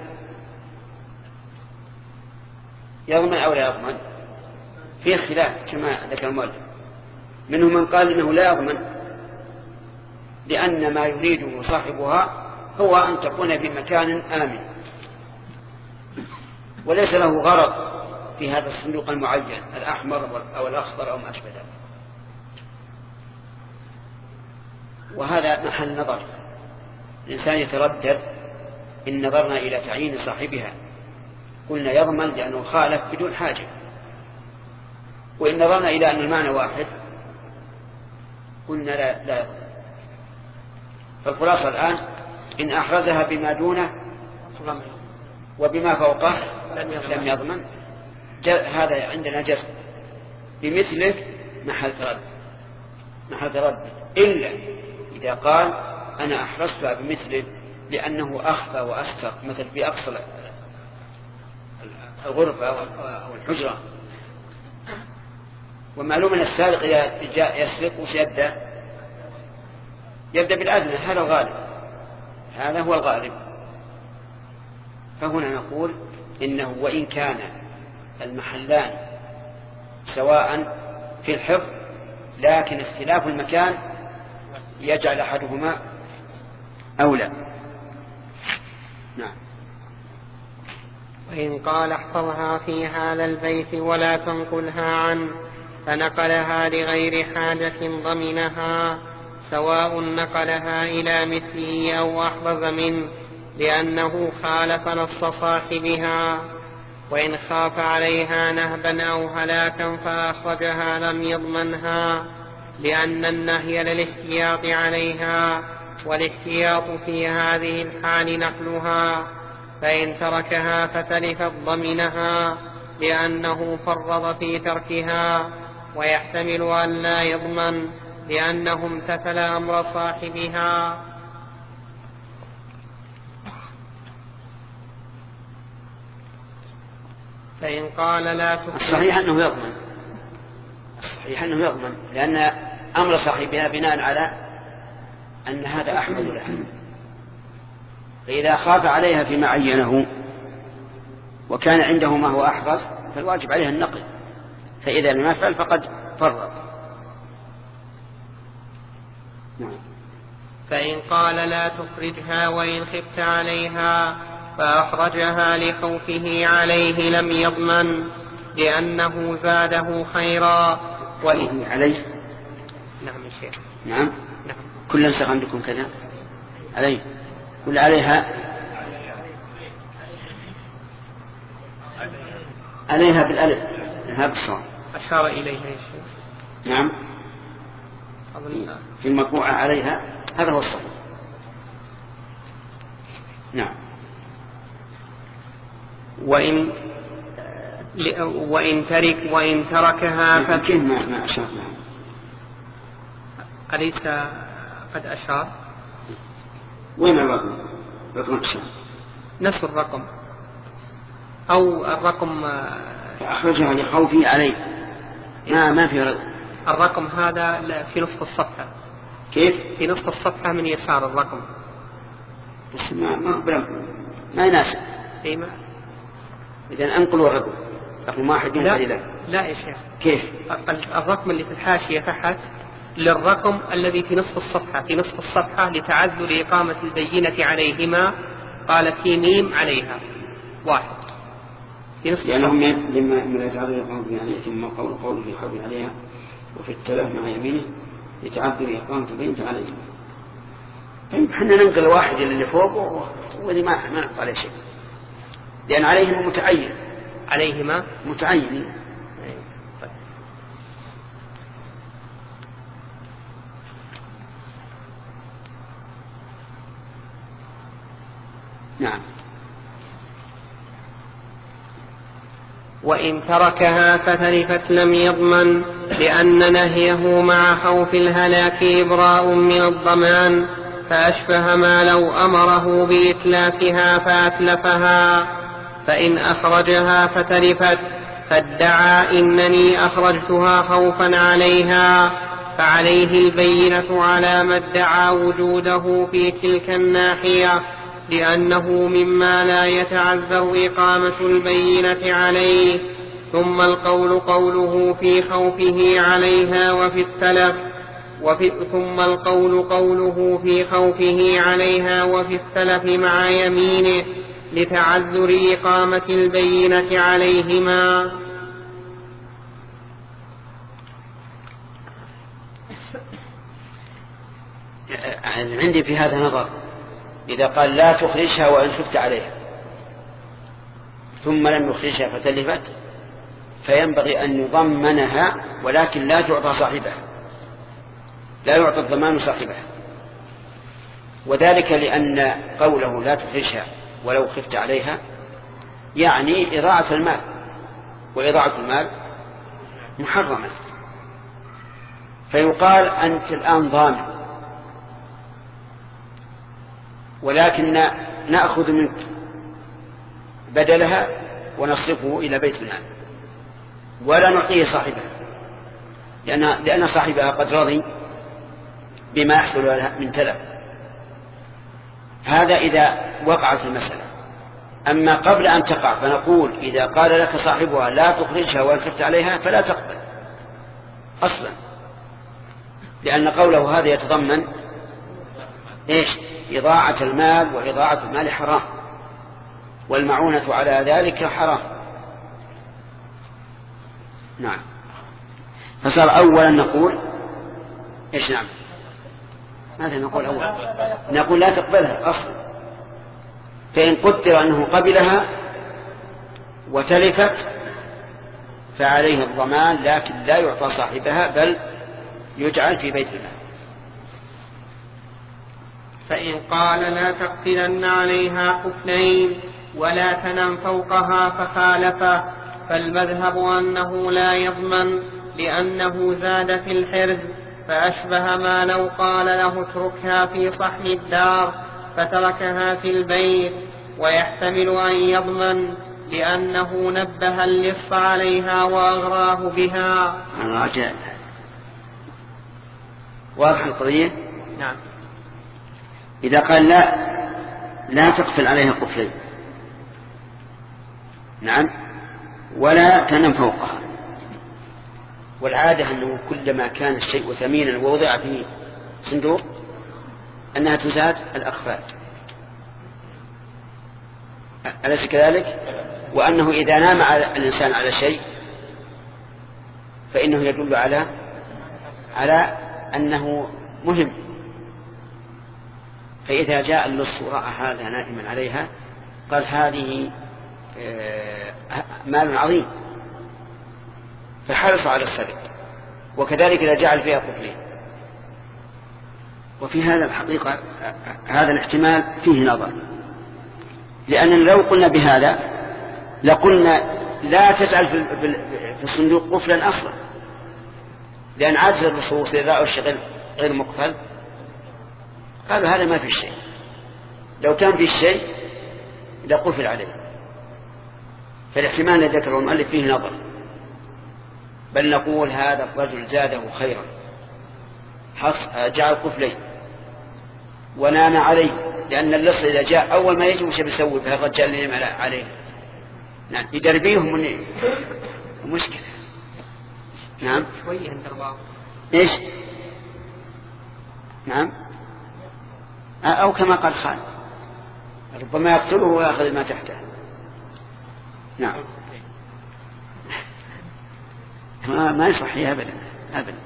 يضمن أو لا يضمن؟ فيه خلاف كما ذكر المؤلف. منهم من قال إنه لا يضمن لأن ما يريده صاحبها هو أن تكون في مكان آمن وليس له غرض في هذا الصندوق المعين الأحمر أو الأخضر أو ما أشبه ذلك. وهذا محل نظر. الإنسان يتردد إن نظرنا إلى تعيين صاحبها قلنا يضمن لأنه خالف بدون حاجة، وإن نظرنا إلى أن المعنى واحد قلنا لا, لا يضمن. فالخلاصة الآن إن أحرزها بما دونه وبما فوقه لم يضمن. هذا عندنا جزم بمثله محل تردد محل تردد إلا إذا قال أنا أحرزتها بمثله لأنه أخفى وأستر، مثل في أقصى الغرفة أو الحجرة. ومعلوم أن السارق إذا جاء يسرق وش يبدأ؟ يبدأ بالأدنى، هذا الغالب، هذا هو الغالب. فهنا نقول إنه وإن كان المحلان سواء في الحفظ، لكن اختلاف المكان يجعل أحدهما أولى. نعم. وإن قال احفظها في هذا البيت ولا تنقلها عنه فنقلها لغير حاجة ضمنها، سواء نقلها إلى مثله أو أحرز منه، لأنه خالف نص صاحبها. وإن خاف عليها نهبا أو هلاكا فأخرجها لم يضمنها، لأن النهي للاحتياط عليها، والاحتياط في هذه الحال نقلها. فإن تركها فتلفت ضمنها، لأنه فرط في تركها، ويحتمل أن لا يضمن لأنه امتثل أمر صاحبها. فإن قال لا تفعل، الصحيح أنه يضمن، الصحيح أنه يضمن، لأن أمر صاحبها بناء على أن هذا أحمد لها. فإذا خاف عليها فيما عينه وكان عنده ما هو أحفظ فالواجب عليها النقل، فإذا لم يفعل فقد فرط. فإن قال لا تخرجها وإن خفت عليها فأخرجها لخوفه عليه لم يضمن، لأنه زاده خيرا. وإن عليه، نعم الشيخ، نعم نعم، كل نسخ عندكم كذا عليه، كل عليها عليها بالألف، هذا الصواب. أشار إليها يا شيخ. نعم، في المطبوعة عليها، هذا هو الصحيح. نعم. وإن وإن ترك وإن تركها فكيف ما ما أشرنا؟ أليس قد أشار؟ وين الرقم؟ رقم أشار نفس الرقم أو الرقم أخرجها لخوفي عليه، ما ما في رقم. الرقم هذا في نصف الصفحة. كيف؟ في نصف الصفحة من يسار الرقم، بس ما ما ما يناسب. إيه ما إذا أنقلوا الرقم، رقم واحد لا لا لا يا شيخ. كيف؟ الرقم اللي في الحاشية تحت للرقم الذي في نصف الصفحة، في نصف الصفحة لتعذر إقامة البينة عليهما، قال في ميم عليها واحد في نصف الصفحة. يعني لما من يتعذر إقامة يعني ثم قول قول في حول عليها وفي التلف مع يمينه يتعذر إقامة البينة عليهما. طيب احنا ننقل واحد اللي فوقه واللي ما ما نقول عليه شيء، لأن عليهما متعين، عليهما متعين. طيب. نعم. وإن تركها فتلفت لم يضمن، لأن نهيه مع خوف الهلاك إبراء من الضمان، فأشبه ما لو أمره بإتلافها فأتلفها. فإن أخرجها فتلفت فادعى إنني أخرجتها خوفا عليها، فعليه البينة على ما ادعى وجوده في تلك الناحية، لأنه مما لا يتعذر إقامة البينة عليه. ثم القول قوله في خوفه عليها وفي التلف وفي ثم القول قوله في خوفه عليها وفي التلف مع يمينه لتعذر إقامة البينة عليهما. عندي في هذا نظر، إذا قال لا تخرجها وإن خفت عليها ثم لم يخرجها فتلفت، فينبغي أن يضمنها ولكن لا تعطى صاحبها، لا يعطى الضمان صاحبها، وذلك لأن قوله لا تخرجها ولو خفت عليها يعني إضاعة المال، وإضاعة المال محرمة. فيقال أنت الآن ضامن ولكن نأخذ منك بدلها ونصرفه إلى بيت المال ولا نعطيه صاحبها، لأن, لأن صاحبها قد رضي بما يحصل من تلف. هذا إذا وقعت المسألة. أما قبل أن تقع فنقول إذا قال لك صاحبها لا تخرجها وانصرفت عليها فلا تقبل أصلا، لأن قوله هذا يتضمن إيش؟ إضاعة المال، وإضاعة المال حرام، والمعونة على ذلك حرام. نعم. فصار أولا نقول إيش؟ نعم. ماذا نقول أولا؟ نقول لا تقبلها أصلا، فإن قدر أنه قبلها وتلفت فعليه الضمان، لكن لا يعطى صاحبها بل يجعل في بيت المال. فإن قال لا تقتلن عليها قفلين ولا تنم فوقها فخالفه، فالمذهب أنه لا يضمن لأنه زاد في الحرز، فأشبه ما لو قال له اتركها في صحن الدار فتركها في البيت، ويحتمل أن يضمن لأنه نبه اللص عليها وأغراه بها. رجاء واضح القضية؟ نعم. إذا قال لا لا تقفل عليها قفلين، نعم، ولا تنم فوقها، والعادة أنه كلما كان الشيء ثمينا ووضع في صندوق أنها تزاد الأخفال، أليس كذلك؟ وأنه إذا نام على الإنسان على شيء فإنه يدل على على أنه مهم، فإذا جاء اللص ورأى هذا نائما عليها قال هذه مال عظيم فحرص على السرقة، وكذلك إذا جعل فيها قفلين. وفي هذا الحقيقة هذا الاحتمال فيه نظر، لأننا لو قلنا بهذا لقلنا لا تجعل في الصندوق قفلا أصلا، لأن عاجز اللصوص إذا رأوا الشيء غير مقفل قالوا هذا ما في شيء، لو كان في شيء لقفل عليه. فالاحتمال الذي ذكره المؤلف فيه نظر، بل نقول هذا الرجل زاده خيرا، جعل قفلين ونام عليه، لأن اللص إذا جاء أول ما يجي وش بيسوي بهذا الرجال اللي ينام عليه؟ نعم، يدربيهم من مشكلة. نعم. شوية الدرباء. إيش؟ نعم. أو كما قال خالد ربما يقتله ويأخذ ما تحته. نعم. ما ما يصح أبدا أبدا.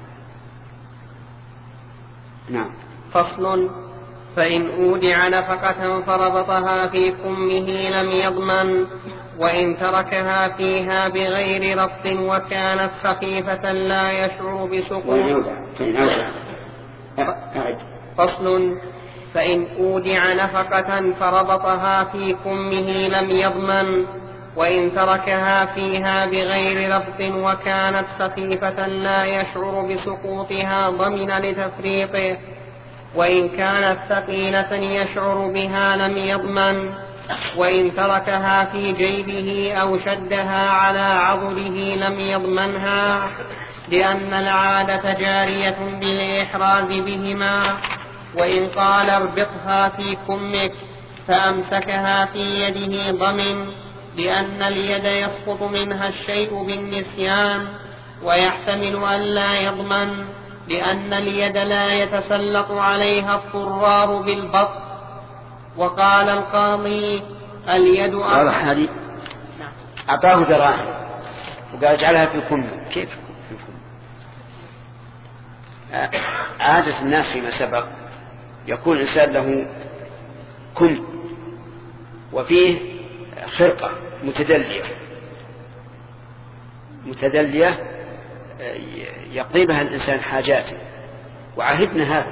نعم. فصل. فإن أودع نفقة فربطها في كمه لم يضمن، وإن تركها فيها بغير ربط وكانت خفيفة لا يشعر بسقوط. فصل. فإن أودع نفقة فربطها في كمه لم يضمن، وإن تركها فيها بغير ربط وكانت خفيفة لا يشعر بسقوطها ضمن لتفريطه، وإن كانت ثقيلة يشعر بها لم يضمن، وإن تركها في جيبه أو شدها على عضله لم يضمنها، لأن العادة جارية بالإحراز بهما. وإن قال اربطها في كمك فأمسكها في يده ضمن، لأن اليد يسقط منها الشيء بالنسيان، ويحتمل أن لا يضمن، لأن اليد لا يتسلط عليها الضرار بالبط. وقال القاضي اليد واضح هذه؟ أعطاه دراهم وقال اجعلها في كم. كيف في كم؟ عادة الناس فيما سبق يكون الإنسان له كم وفيه خرقة متدلية متدلية يقضي بها الإنسان حاجاته، وعهدنا هذا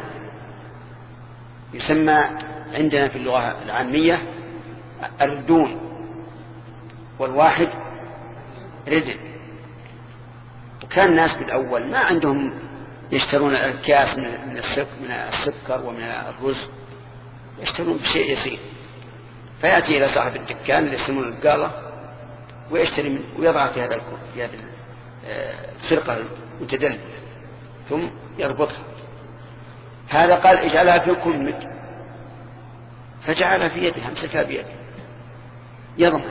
يسمى عندنا في اللغة العامية الردون، والواحد ردل. وكان الناس بالأول ما عندهم يشترون الأكياس من السكر ومن الرز، يشترون بشيء يسير، فيأتي إلى صاحب الدكان اللي يسمونه البقالة ويشتري منه ويضع في هذا في هذه الفرقة المتدلة ثم يربطها. هذا قال اجعلها في كمك، فجعلها في يده، امسكها بيده، يضمن.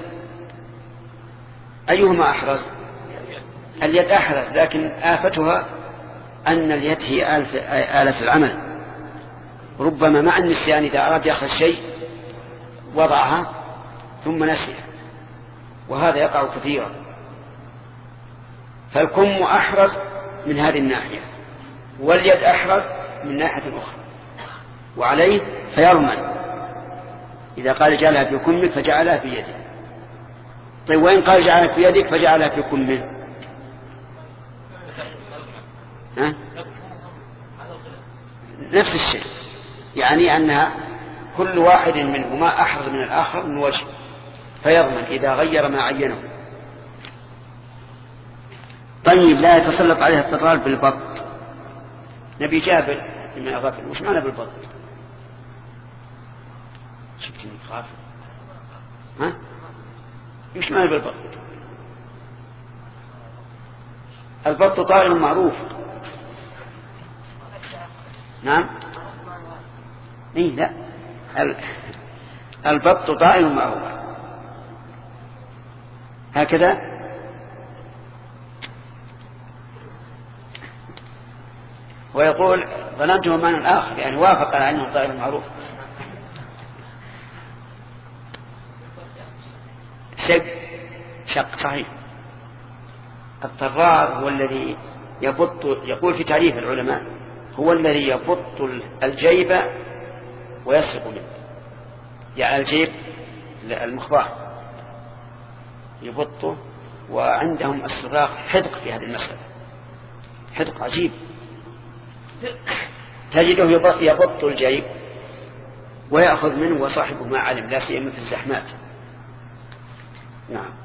أيهما أحرز؟ اليد أحرز، لكن آفتها أن اليد هي آلة العمل، ربما مع النسيان إذا أراد يأخذ شيء وضعها ثم نسيها، وهذا يقع كثيرا. فالكم أحرز من هذه الناحية، واليد أحرز من ناحية أخرى، وعليه فيضمن إذا قال اجعلها في كمك فجعلها في يدك. طيب وإن قال اجعلها في يدك فجعلها في كمك؟ ها؟ نفس الشيء، يعني أنها كل واحد منهما أحرز من الآخر من وجه، فيضمن إذا غير ما عينه. طيب لا يتسلط عليها اضطرار بالبط. نبي جابر من أغافل، وش معنى بالبط؟ شفتني غافل؟ ها؟ وش معنى بالبط؟ البط طائر معروف. نعم. إيه لا، البط طائر معروف هكذا. ويقول ظننته معنى آخر، يعني وافق على أنه طائر معروف. شق شق صحيح. الطرار هو الذي يبط، يقول في تعريف العلماء هو الذي يبط الجيب ويسرق منه، يعني الجيب المخبار يبطه، وعندهم الصراخ حدق في هذه المسألة، حدق عجيب، تجده يبط الجيب ويأخذ منه وصاحبه ما علم، لا سيما في الزحمات. نعم.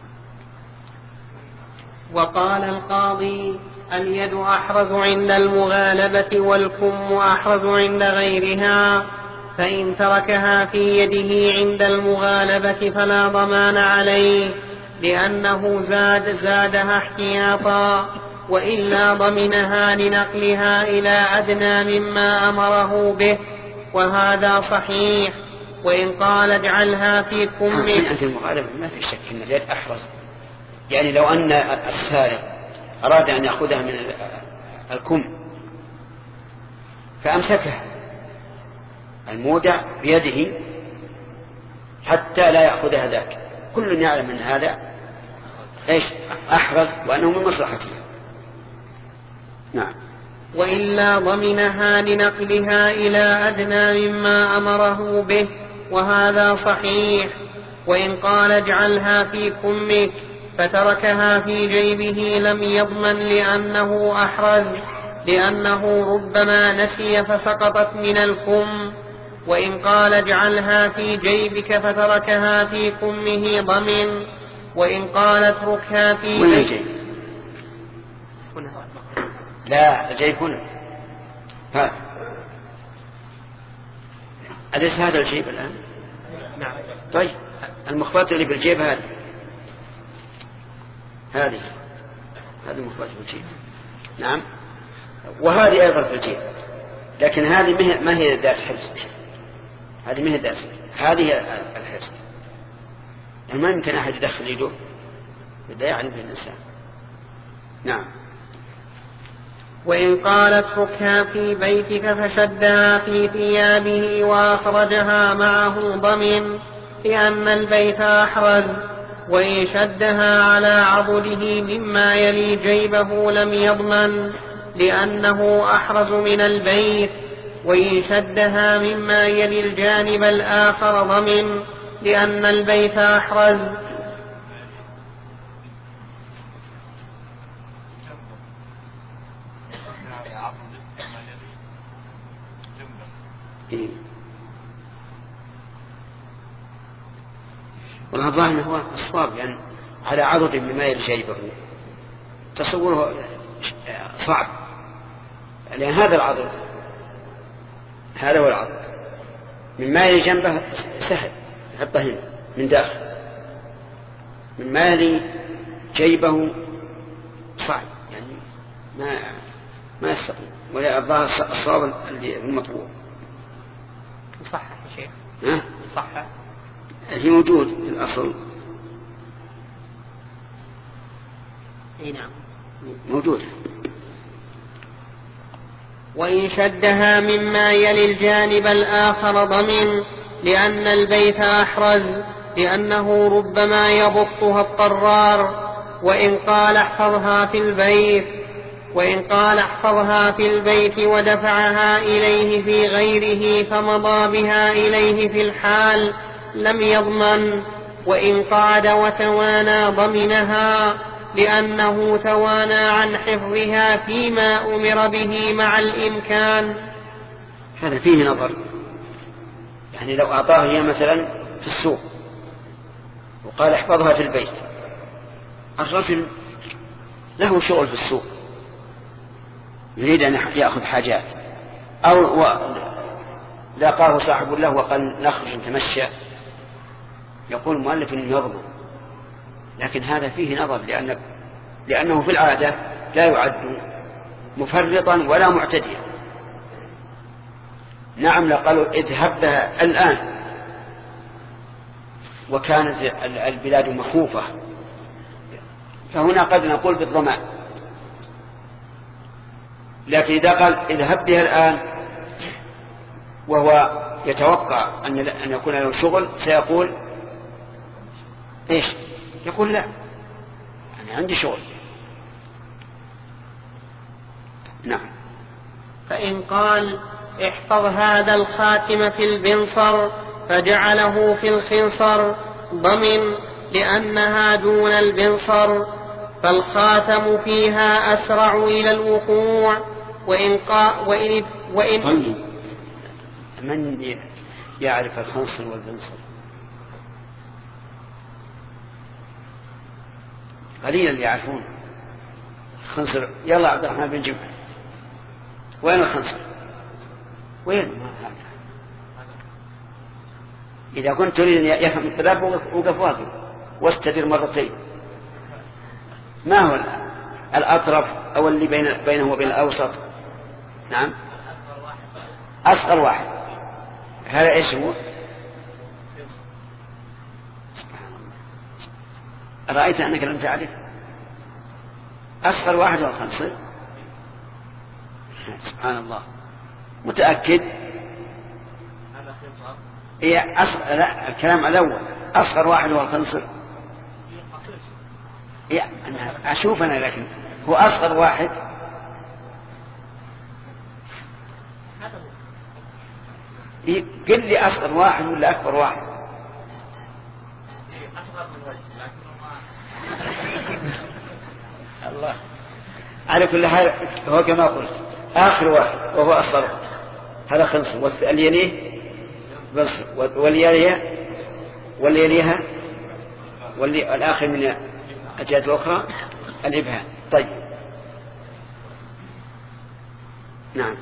وقال القاضي اليد أحرز عند المغالبة والكم أحرز عند غيرها، فإن تركها في يده عند المغالبة فلا ضمان عليه لأنه زاد زادها احتياطا، وإلا ضمنها لنقلها إلى أدنى مما أمره به، وهذا صحيح. وإن قال اجعلها في كمك، عند المغالبة ما في شك أن اليد أحرز، يعني لو أن السارق أراد أن يأخذها من الكم فأمسكها المودع بيده حتى لا يأخذها ذاك، كل يعلم أن هذا إيش أحرز وأنه من مصلحته. نعم. وإلا ضمنها لنقلها إلى أدنى مما أمره به، وهذا صحيح. وإن قال اجعلها في كمك فتركها في جيبه لم يضمن لأنه أحرز، لأنه ربما نسي فسقطت من الكم. وإن قال اجعلها في جيبك فتركها في كمه ضمن. وإن قال اتركها في جيبك، لا الجيب هنا، هذا أليس هذا الجيب الآن؟ نعم. طيب المخبط اللي بالجيب هذه هذه هذه المخبط بالجيب. نعم. وهذه أيضا في الجيب، لكن هذه ما هي ذات حرز، هذه ما هي ذات، هذه الحرز، يعني ما يمكن أحد يدخل يده بدأ يعلم به الإنسان. نعم. وإن قال اتركها في بيتك فشدها في ثيابه وأخرجها معه ضمن، لأن البيت أحرز. وإن شدها على عضده مما يلي جيبه لم يضمن، لأنه أحرز من البيت. وإن شدها مما يلي الجانب الآخر ضمن، لأن البيت أحرز. والله الظاهر هو الصواب، يعني على عضد مما يلي جيبه تصوره صعب، لأن هذا العضد، هذا هو العضد، مما يلي جنبه سهل يحطه هنا من داخل، مما يلي جيبه صعب يعني ما ما يستطيع، ولا الظاهر الصواب اللي المطلوب. صح يا شيخ؟ ها؟ صح. هي موجود في الأصل. اي نعم موجود. وإن شدها مما يلي الجانب الآخر ضمن، لأن البيت أحرز، لأنه ربما يبطها الطرار. وإن قال احفظها في البيت وإن قال احفظها في البيت ودفعها إليه في غيره فمضى بها إليه في الحال لم يضمن. وإن قعد وتوانى ضمنها، لأنه توانى عن حفظها فيما أمر به مع الإمكان. هذا فيه نظر، يعني لو أعطاه هي مثلا في السوق وقال احفظها في البيت، الرجل له شغل في السوق يريد أن يأخذ حاجات، أو لاقاه صاحب له وقال نخرج نتمشى، يقول المؤلف إنه يضمن، لكن هذا فيه نظر، لأن لأنه في العادة لا يعد مفرطا ولا معتديا. نعم لو قالوا اذهب بها الآن وكانت البلاد مخوفة فهنا قد نقول بالضمان، لكن إذا قال اذهب بها الآن وهو يتوقع أن يكون له شغل سيقول إيش؟ يقول لا أنا عندي شغل. نعم. فإن قال احفظ هذا الخاتم في البنصر فجعله في الخنصر ضمن، لأنها دون البنصر، فالخاتم فيها أسرع إلى الوقوع. وإن قا وإن وإن من يعرف الخنصر والبنصر؟ قليل اللي يعرفون الخنصر. يلا عبد الرحمن بن جبل، وين الخنصر؟ وين؟ إذا كنت تريد أن يفهم الثلاث وقف واقف واستدر مرتين. ما هو الأطرف أو اللي بين بينه وبين الأوسط؟ نعم أصغر واحد. هذا إيش هو؟ أرأيت أنك لم تعرف أصغر واحد هو الخنصر؟ سبحان الله. متأكد؟ إيه أصغر؟ لا الكلام الأول أصغر واحد هو الخنصر. إيه أنا أشوف أنا، لكن هو أصغر واحد. إيه قل لي أصغر واحد ولا أكبر واحد؟ أصغر من وجه الله. على كل حال هو كما قلت آخر واحد وهو أصغر هذا خنصر، واللي يليه بنصر، واللي يليها واللي يليها واللي الآخر من الجهة الأخرى الإبهام. طيب نعم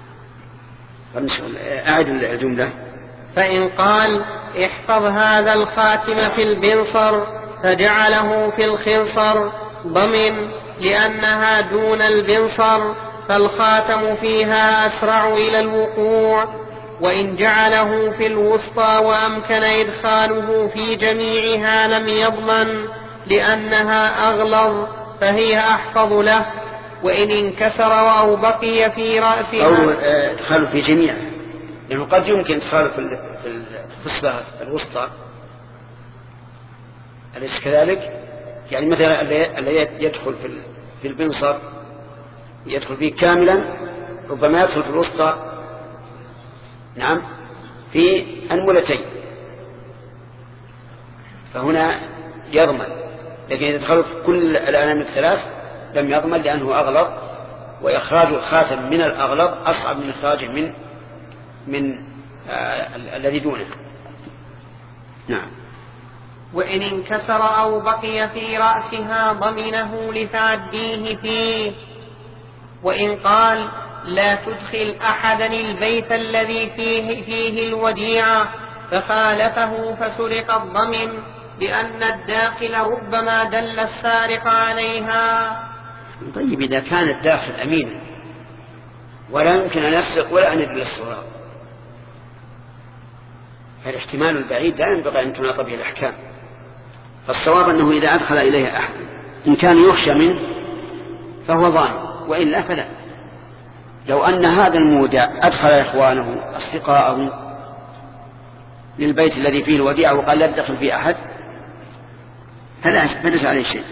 أعد الجملة. فإن قال احفظ هذا الخاتم في البنصر فجعله في الخنصر ضمن، لأنها دون البنصر، فالخاتم فيها أسرع إلى الوقوع. وإن جعله في الوسطى وأمكن إدخاله في جميعها لم يضمن، لأنها أغلظ فهي أحفظ له. وإن انكسر أو بقي في رأسها أو إدخاله في جميعها، لأنه قد يمكن إدخاله في الفصلة الوسطى، أليس كذلك؟ يعني مثلا الذي يدخل في البنصر يدخل فيه كاملا، ربما يدخل في الوسطى نعم في أنملتين، فهنا يضمن. لكن إذا دخلوا في كل الأنامل الثلاث لم يضمن، لأنه أغلظ، وإخراج الخاتم من الأغلظ أصعب من إخراجه من من آه الذي دونه. نعم. وإن انكسر أو بقي في رأسها ضمنه لتعديه فيه. وإن قال لا تدخل أحدا البيت الذي فيه, فيه الوديعة، فخالفه فسرق الضمن، لأن الداخل ربما دل السارق عليها. طيب إذا كان الداخل أمينا ولا يمكن أن يسرق ولا أن يدل السراق، فالاحتمال البعيد لا ينبغي أن تناط به الأحكام. فالصواب أنه إذا أدخل إليه أحد إن كان يخشى منه فهو ظالم، وإلا فلا. لو أن هذا المودع أدخل إخوانه أصدقاءه للبيت الذي فيه الوديعة وقال لا تدخل فيه أحد فلا ليس عليه شيء.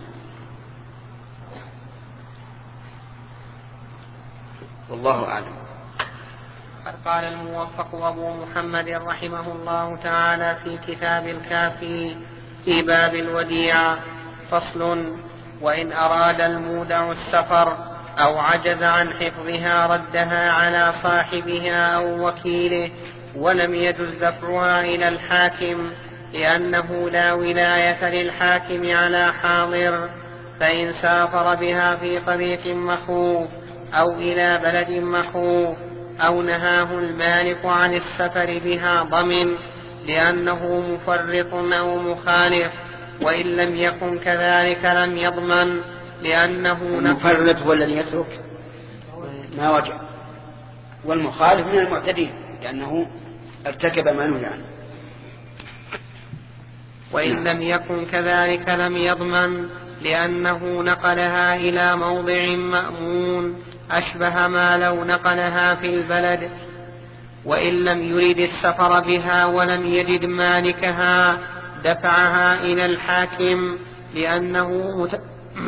والله أعلم. قال الموفق أبو محمد رحمه الله تعالى في كتاب الكافي في باب الوديعة: فصل: وإن أراد المودع السفر أو عجز عن حفظها ردها على صاحبها أو وكيله، ولم يجز دفعها إلى الحاكم، لأنه لا ولاية للحاكم على حاضر. فإن سافر بها في طريق مخوف أو إلى بلد مخوف أو نهاه المالك عن السفر بها ضمن، لأنه مفرط أو مخالف، وإن لم يكن كذلك لم يضمن، لأنه المفرط هو الذي يترك ما وجب، والمخالف من المعتدين لأنه ارتكب ما نهي عنه. وإن لم يكن كذلك لم يضمن، لأنه نقلها إلى موضع مأمون أشبه ما لو نقلها في البلد. وإن لم يرد السفر بها ولم يجد مالكها دفعها إلى الحاكم، لأنه مت...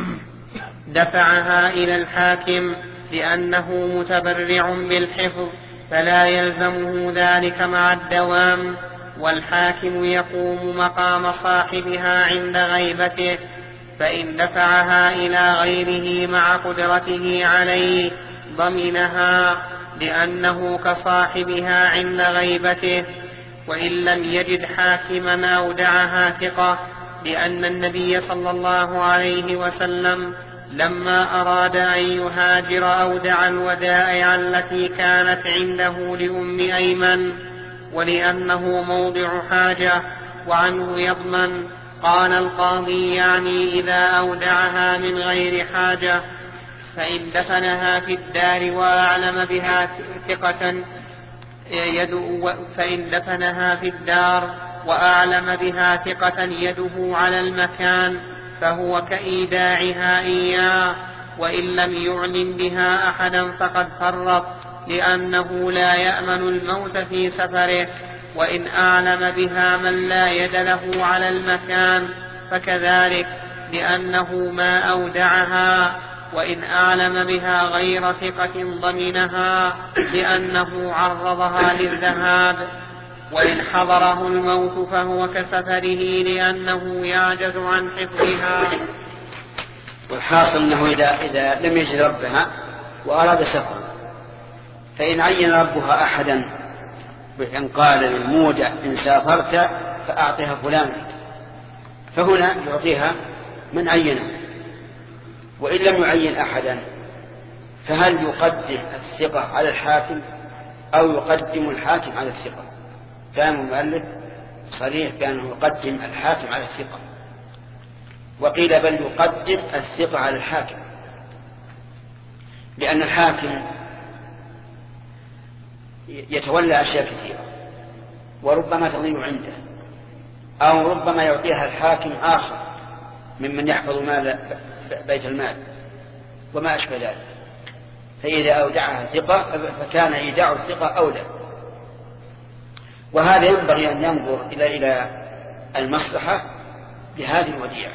دفعها إلى الحاكم لأنه متبرع بالحفظ، فلا يلزمه ذلك مع الدوام، والحاكم يقوم مقام صاحبها عند غيبته. فإن دفعها إلى غيره مع قدرته عليه ضمنها، لأنه كصاحبها عند غيبته. وإن لم يجد حاكما أودعها ثقة، لأن النبي صلى الله عليه وسلم لما أراد أن يهاجر أودع الودائع التي كانت عنده لأم أيمن، ولأنه موضع حاجة وعنه يضمن. قال القاضي: يعني إذا أودعها من غير حاجة، فإن دفنها في الدار وأعلم بها ثقة يده فإن دفنها في الدار وأعلم بها ثقة يده على المكان فهو كإيداعها إياه. وإن لم يعلم بها أحدا فقد فرط، لأنه لا يأمن الموت في سفره. وإن أعلم بها من لا يد له على المكان فكذلك، لأنه ما أودعها. وإن أعلم بها غير ثقة ضمنها، لأنه عرضها للذهاب. وإن حضره الموت فهو كسفره، لأنه يعجز عن حفظها. والحاصل أنه إذا, إذا لم يجد ربها وأراد سفرا، فإن عين ربها أحدا بأن قال للمودع: إن سافرت فأعطيها فلان، فهنا يعطيها من عينه. وإن لم يعين أحدا فهل يقدم الثقة على الحاكم أو يقدم الحاكم على الثقة؟ كان المؤلف صريح بأنه يقدم الحاكم على الثقة، وقيل بل يقدم الثقة على الحاكم، لأن الحاكم يتولى أشياء كثيرة وربما تضيع عنده، أو ربما يعطيها الحاكم آخر ممن يحفظ مال بيت المال وما أشبه ذلك. فإذا أودعها ثقة فكان إيداع الثقة أولى. وهذا ينبغي أن ينظر إلى إلى المصلحة بهذه الوديعة.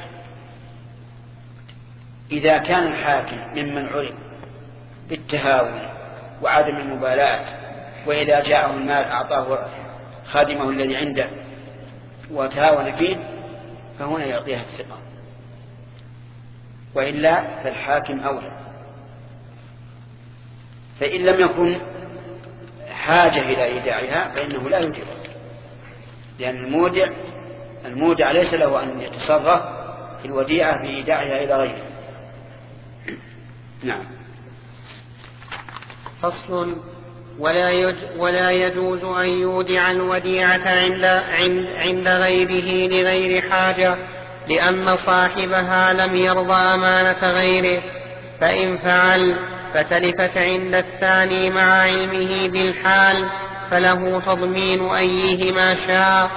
إذا كان الحاكم ممن عرف بالتهاون وعدم المبالاة، وإذا جاءه المال أعطاه خادمه الذي عنده وتهاون فيه، فهنا يعطيها الثقة، وإلا فالحاكم أولى. فإن لم يكن حاجة إلى إيداعها فإنه لا يجب، لأن المودع المودع ليس له أن يتصرف في الوديعة بإيداعها إلى غيره. نعم. فصل. ولا, يج ولا يجوز أن يودع الوديعة عند, عند, عند غيره لغير حاجة، لأن صاحبها لم يرضى أمانة غيره، فإن فعل فتلفت عند الثاني مع علمه بالحال فله تضمين أيهما شاء.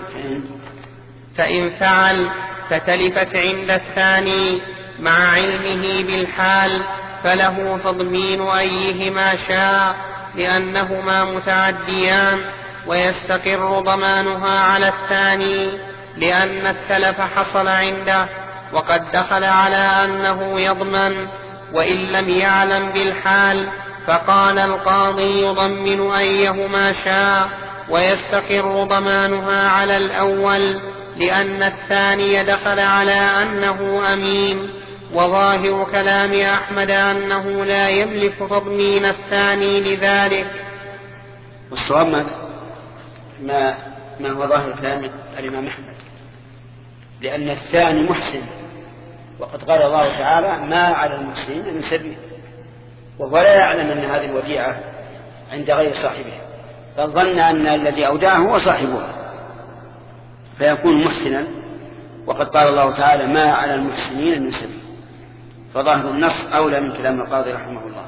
فإن فعل فتلفت عند الثاني مع علمه بالحال فله تضمين أيهما شاء، لأنهما متعديان، ويستقر ضمانها على الثاني لأن التلف حصل عنده وقد دخل على أنه يضمن، وإن لم يعلم بالحال فقال القاضي يضمن أيهما شاء، ويستقر ضمانها على الأول لأن الثاني دخل على أنه أمين. وظاهر كلام أحمد أنه لا يملك تضمين الثاني لذلك. والصواب ما, ما هو ظاهر كلام الإمام أحمد، لأن الثاني محسن، وقد قال الله تعالى ما على المحسنين من سبيل، وهو لا يعلم أن هذه الوديعة عند غير صاحبها، بل ظن أن الذي أودعه هو صاحبها فيكون محسنا، وقد قال الله تعالى ما على المحسنين من سبيل، فظاهر النص أولى من كلام القاضي رحمه الله.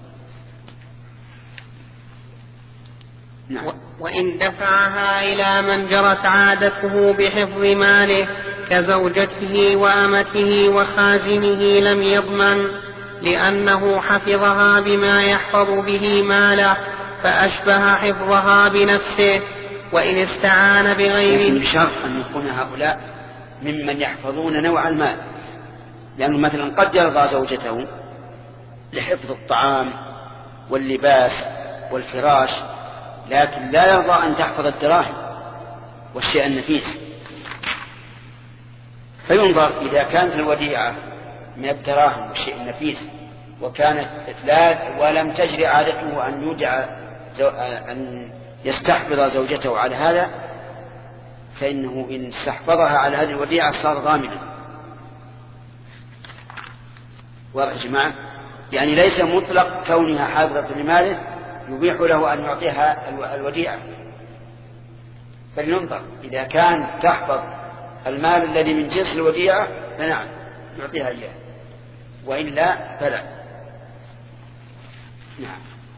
نعم. وإن دفعها إلى من جرت عادته بحفظ ماله كزوجته وأمته وخازنه لم يضمن، لأنه حفظها بما يحفظ به ماله فأشبه حفظها بنفسه. وإن استعان بغيره، بشرط أن يكون هؤلاء ممن يحفظون نوع المال، لأنه مثلا قد يرضى زوجته لحفظ الطعام واللباس والفراش، لكن لا يرضى أن تحفظ الدراهم والشيء النفيس، فينظر إذا كانت الوديعة من الدراهم والشيء النفيس وكانت لا ولم تجري عادته أن يودع أن يستحفظ زوجته على هذا، فإنه إن استحفظها على هذه الوديعة صار ضامنا. واضح يا جماعة؟ يعني ليس مطلق كونها حافظة لماله يبيح له أن يعطيها الوديعة، فلننظر إذا كان تحفظ المال الذي من جنس الوديعة فنعم يعطيها إياه، وإلا فلا. نعم.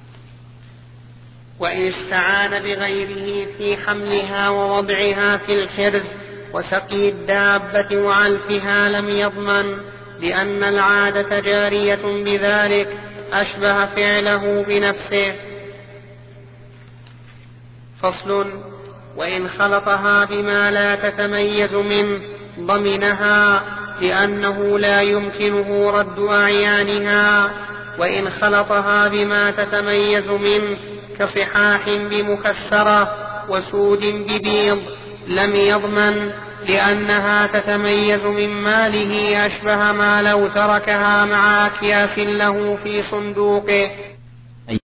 وإن استعان بغيره في حملها ووضعها في الحرز وسقي الدابة وعلفها لم يضمن، لأن العادة جارية بذلك أشبه فعله بنفسه. فصل. وإن خلطها بما لا تتميز منه ضمنها، لأنه لا يمكنه رد أعيانها. وإن خلطها بما تتميز منه كصحاح بمكسرة وسود ببيض لم يضمن، لأنها تتميز من ماله أشبه ما لو تركها مع أكياس له في صندوقه.